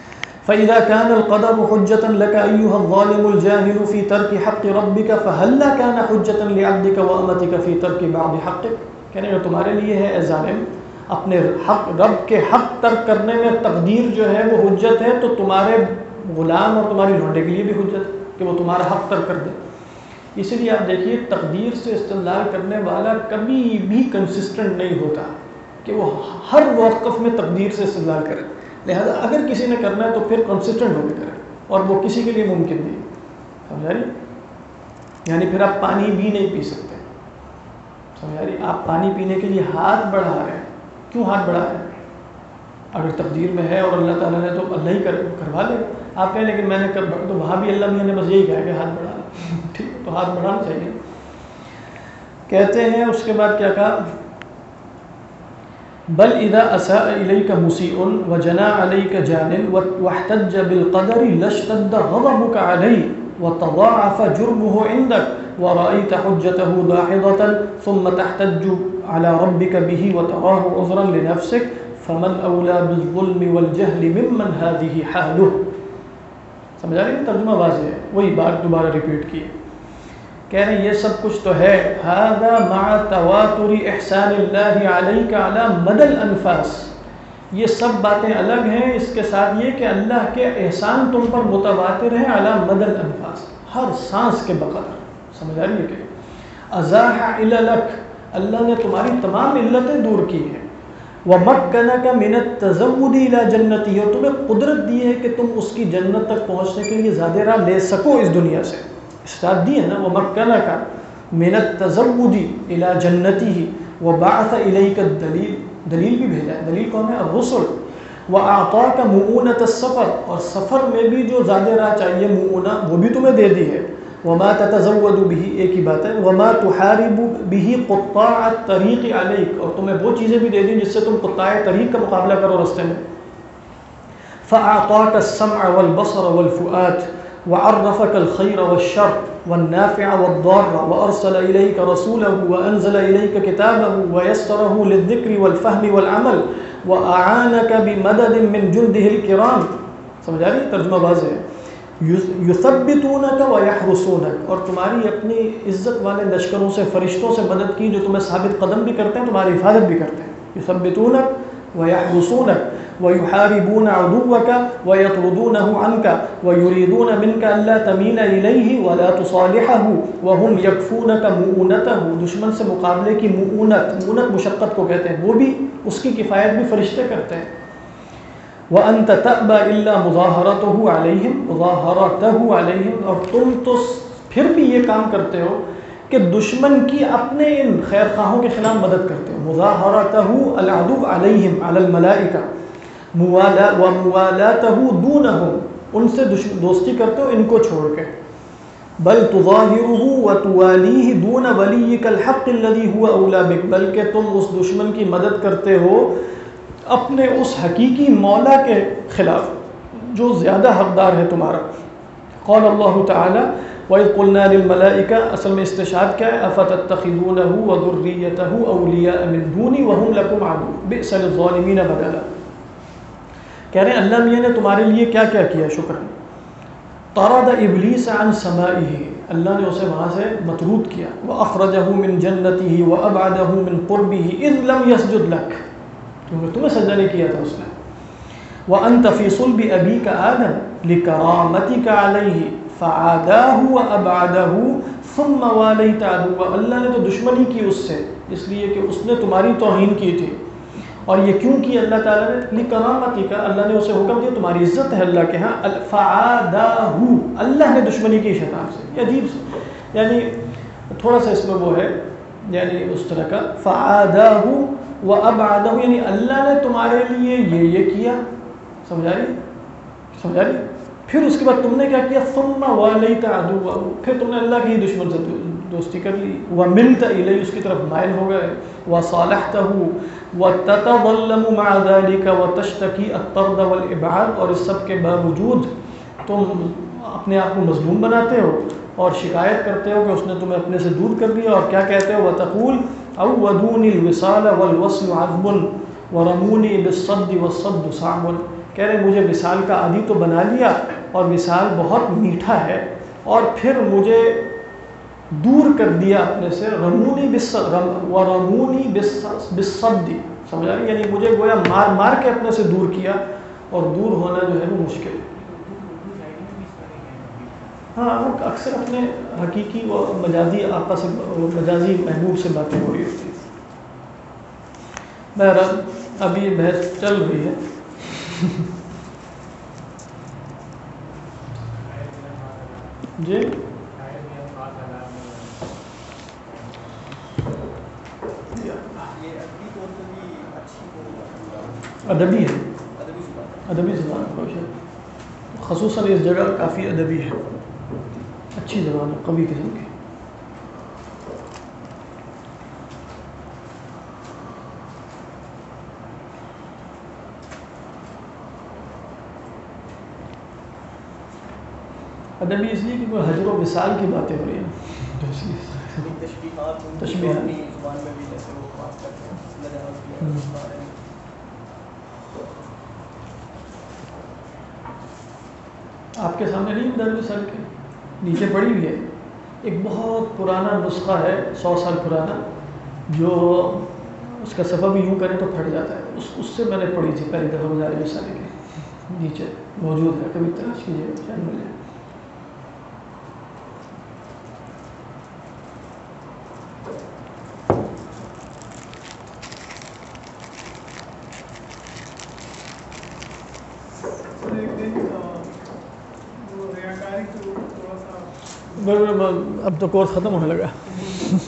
فإذا كان القدر حجة لك أيها الظالم الجاهل في ترك حق ربك فهلا كان حجة لعبدك وأمتك في ترك بعض حقك. کہنے اگر تمہارے لیے ہے اے ظالم اپنے حق رب کے حق ترک کرنے میں تقدیر جو ہے وہ حجت ہے، تو تمہارے غلام اور تمہاری لونڈے کے لیے بھی حجت ہے کہ وہ تمہارا حق ترک کر دے. اسی لیے آپ دیکھیے تقدیر سے استدلال کرنے والا کبھی بھی کنسسٹنٹ نہیں ہوتا کہ وہ ہر موقف میں تقدیر سے استدلال کرے. لہذا اگر کسی نے کرنا ہے تو پھر کنسسٹنٹ ہو کے کرے، اور وہ کسی کے لیے ممکن نہیں. سمجھا رہی؟ یعنی پھر آپ پانی بھی نہیں پی سکتے. سمجھا رہی؟ آپ پانی پینے کے لیے ہاتھ بڑھا رہے ہیں، کیوں ہاتھ بڑھا رہے ہیں؟ اگر تقدیر میں ہے اور اللہ تعالیٰ نے تو اللہ ہی کروا لے. آپ کہیں لیکن میں نے تو وہاں بھی اللہ میاں نے بس یہی کہا کہ ہاتھ بڑھا لے. ٹھیک، تو ہاتھ بڑھانا چاہیے. کہتے ہیں اس کے بعد کیا کہا؟ بل اذا اساء اليك مسيء وجنى عليك جان واحتج بالقدر لاشتد غضبك عليه وتضاعف جرمه عندك ورأيت حجته داحضة ثم تحتج على ربك به وتراه عذرا لنفسك فمن أولى بالظلم والجهل ممن هذه حاله. سمجھا رہے ہیں؟ ترجمہ واضح ہے، وہی بات دوبارہ ریپیٹ کی. کہہ رہے ہیں یہ سب کچھ تو ہے هذا مع تواتر احسان اللہ علیک علی مدى الانفاس. یہ سب باتیں الگ ہیں اس کے ساتھ یہ کہ اللہ کے احسان تم پر متواتر ہیں علی مدى الانفاس، ہر سانس کے بقدر. سمجھ آ رہی ہے کہ ازاح عللک، اللہ نے تمہاری تمام علتیں دور کی ہیں. ومکنک من التزود الی جنتی، اور تمہیں قدرت دی ہے کہ تم اس کی جنت تک پہنچنے کے لیے زیادہ راہ لے سکو اس دنیا سے. استاد دی ہے نا، ومکنک من التزود الی جنتی وبعث الیک الدلیل، دلیل بھی بھیجا ہے. دلیل کون ہے؟ الرسل. واعطاک مؤونۃ السفر، اور سفر میں بھی جو زیادہ راہ چاہیے مؤونہ وہ بھی تمہیں دے دی ہے. وما تتزود به، ایک ہی بات ہے، وما تحارب به قطاع الطریق علیک، اور تمہیں وہ چیزیں بھی دے دی جس سے تم قطاع طریق کا مقابلہ کرو رستے میں. فاعطاک السمع والبصر والفؤاد وعرفك الخير والشر والنافع والضار وأرسل إليك رسوله وأنزل إليك كتابه ويسره للذكر والفهم والعمل وأعانك بمدد من جنده الكرام. سمجھ آ رہی ہے؟ ترجمہ واضح ہے. یثبتونک ویحرسونک، اور تمہاری اپنی عزت والے لشکروں سے، فرشتوں سے مدد کی جو تمہیں ثابت قدم بھی کرتے ہیں، تمہاری حفاظت بھی کرتے ہیں. یثبتونک ویحرسونک ویحاربون عدوک ویطردونه عنک ویریدون منک الا تمیل الیہ ولا تصالحہ وهم یکفونک مؤونتہ. دشمن سے مقابلے کی مؤونت مشقت کو کہتے ہیں، وہ بھی اس کی کفایت بھی فرشتے کرتے ہیں. وَأَنْتَ تَأْبَى إِلَّا مُظَاهَرَتَهُ عَلَيْهِمْ، اور تم تو پھر بھی یہ کام کرتے ہو کہ دشمن کی اپنے ان خیر خواہوں کے خلاف مدد کرتے ہو. مظاہرتہ العدو علیہم علی الملائکہ وموالاتہ دونہم، ان سے دوستی کرتے ہو ان کو چھوڑ کے. بل تظاہرہ وتوالیہ دون ولیک الحق الذی هو اولی بک، بلکہ تم اس دشمن کی مدد کرتے ہو اپنے اس حقیقی مولا کے خلاف جو زیادہ حقدار ہے تمہارا. قال اللہ تعالی وَإِذْ قُلْنَا لِلْمَلَائِكَةِ، اصل میں استشہاد کیا ہے؟ أَفَتَتَّخِذُونَهُ وَذُرِّيَّتَهُ أَوْلِيَاءَ مِنْ دُونِي وَهُمْ لَكُمْ عَدُوٌّ بِئْسَ لِلظَّالِمِينَ بَدَلًا. کہہ رہے ہیں اللہ میاں نے تمہارے لیے کیا کیا کیا. شکر. طَرَدَ إِبْلِيسَ عَنْ سَمَائِهِ، اللہ نے اسے وہاں سے مطرود کیا. وَأَخْرَجَهُ مِنْ جَنَّتِهِ وَأَبْعَدَهُ مِنْ قُرْبِهِ إِذْ لَمْ يَسْجُدْ لَكَ، کیونکہ تمہیں سجدہ نہیں کیا تھا اس نے. وَأَنْتَ فِي صُلْبِ أَبِيكَ آدَمَ لِكَرَامَتِكَ عَلَيْهِ فَعَادَاهُ وَأَبْعَدَهُ ثُمَّ وَالَيْتَ عَدُوًّا. اللہ نے تو دشمنی کی اس سے، اس لیے کہ اس نے تمہاری توہین کی تھی. اور یہ کیوں کی اللہ تعالیٰ نے؟ لِكَرَامَتِكَ، اللہ نے اسے حکم دیا، تمہاری عزت ہے اللہ کے ہاں. فَعَادَاهُ، اللہ نے دشمنی کی شیطان سے. یہ عجیب سے، یعنی تھوڑا سا اس میں وہ ہے، یعنی اس طرح کا. فَعَادَاهُ وَأَبْعَدَهُ، یعنی اللہ نے تمہارے لیے یہ کیا. سمجھا رہی؟ پھر اس کے بعد تم نے کیا کیا؟ ثُمَّ وَالَيْتَ عَدُوَّهُ، پھر تم نے اللہ کے ہی دشمن سے دوستی کر لی. وَمِلْتَ إِلَيْهِ، اس کی طرف مائل ہو گئے. وَصَالَحْتَهُ وَتَتَظَلَّمُ مَعَ ذَلِكَ وَتَشْتَكِي الطَّرْدَ وَالْإِبْعَادَ، اور اس سب کے باوجود تم اپنے آپ کو مظلوم بناتے ہو اور شکایت کرتے ہو کہ اس نے تمہیں اپنے سے دور کر دیا. اور کیا کہتے ہو؟ وَتَقُولُ عَوَّدُونِ الْوِصَالَ وَالْوَصْلُ عَذْبٌ ورمونی بالصد والصد صعب، کہہ رہے مجھے وصال کا عادی تو بنا لیا اور وصال بہت میٹھا ہے، اور پھر مجھے دور کر دیا اپنے سے، رمونی بالصد، سمجھا رہی، یعنی مجھے گویا مار مار کے اپنے سے دور کیا، اور دور ہونا جو ہے وہ مشکل ہے۔ ہاں وہ اکثر اپنے حقیقی و مجازی آقا سے، مجازی محبوب سے باتیں ہو رہی ہوتی ہیں۔ بہرحال اب یہ بحث چل رہی ہے۔ جی یہ ادبی طور پر بھی اچھی ادبی ہے، ادبی زبان ادبی زبان ہے، خصوصاً اس جگہ کافی ادبی ہے، اچھی زبان ہے، قوی قسم کی۔ ادبی اس لیے کہ کوئی حجر و وصال کی باتیں ہو رہی ہیں، اس لیے تشبیہات تشبیہات اپنی زبان میں بھی جیسے وہ بات کرتے ہیں مجاز کیا اس بارے میں۔ آپ کے سامنے نہیں در وصال کے نیچے پڑی ہوئی ہے، ایک بہت پرانا نسخہ ہے، 100 سال پرانا، جو اس کا صفحہ بھی یوں کریں تو پھٹ جاتا ہے، اس سے میں نے پڑھی تھی پہلی دفعہ مدارج السالکین کے، نیچے موجود ہے، کبھی تلاش کیجیے شاید مل جائے۔ اب تو کورس ختم ہونے لگا۔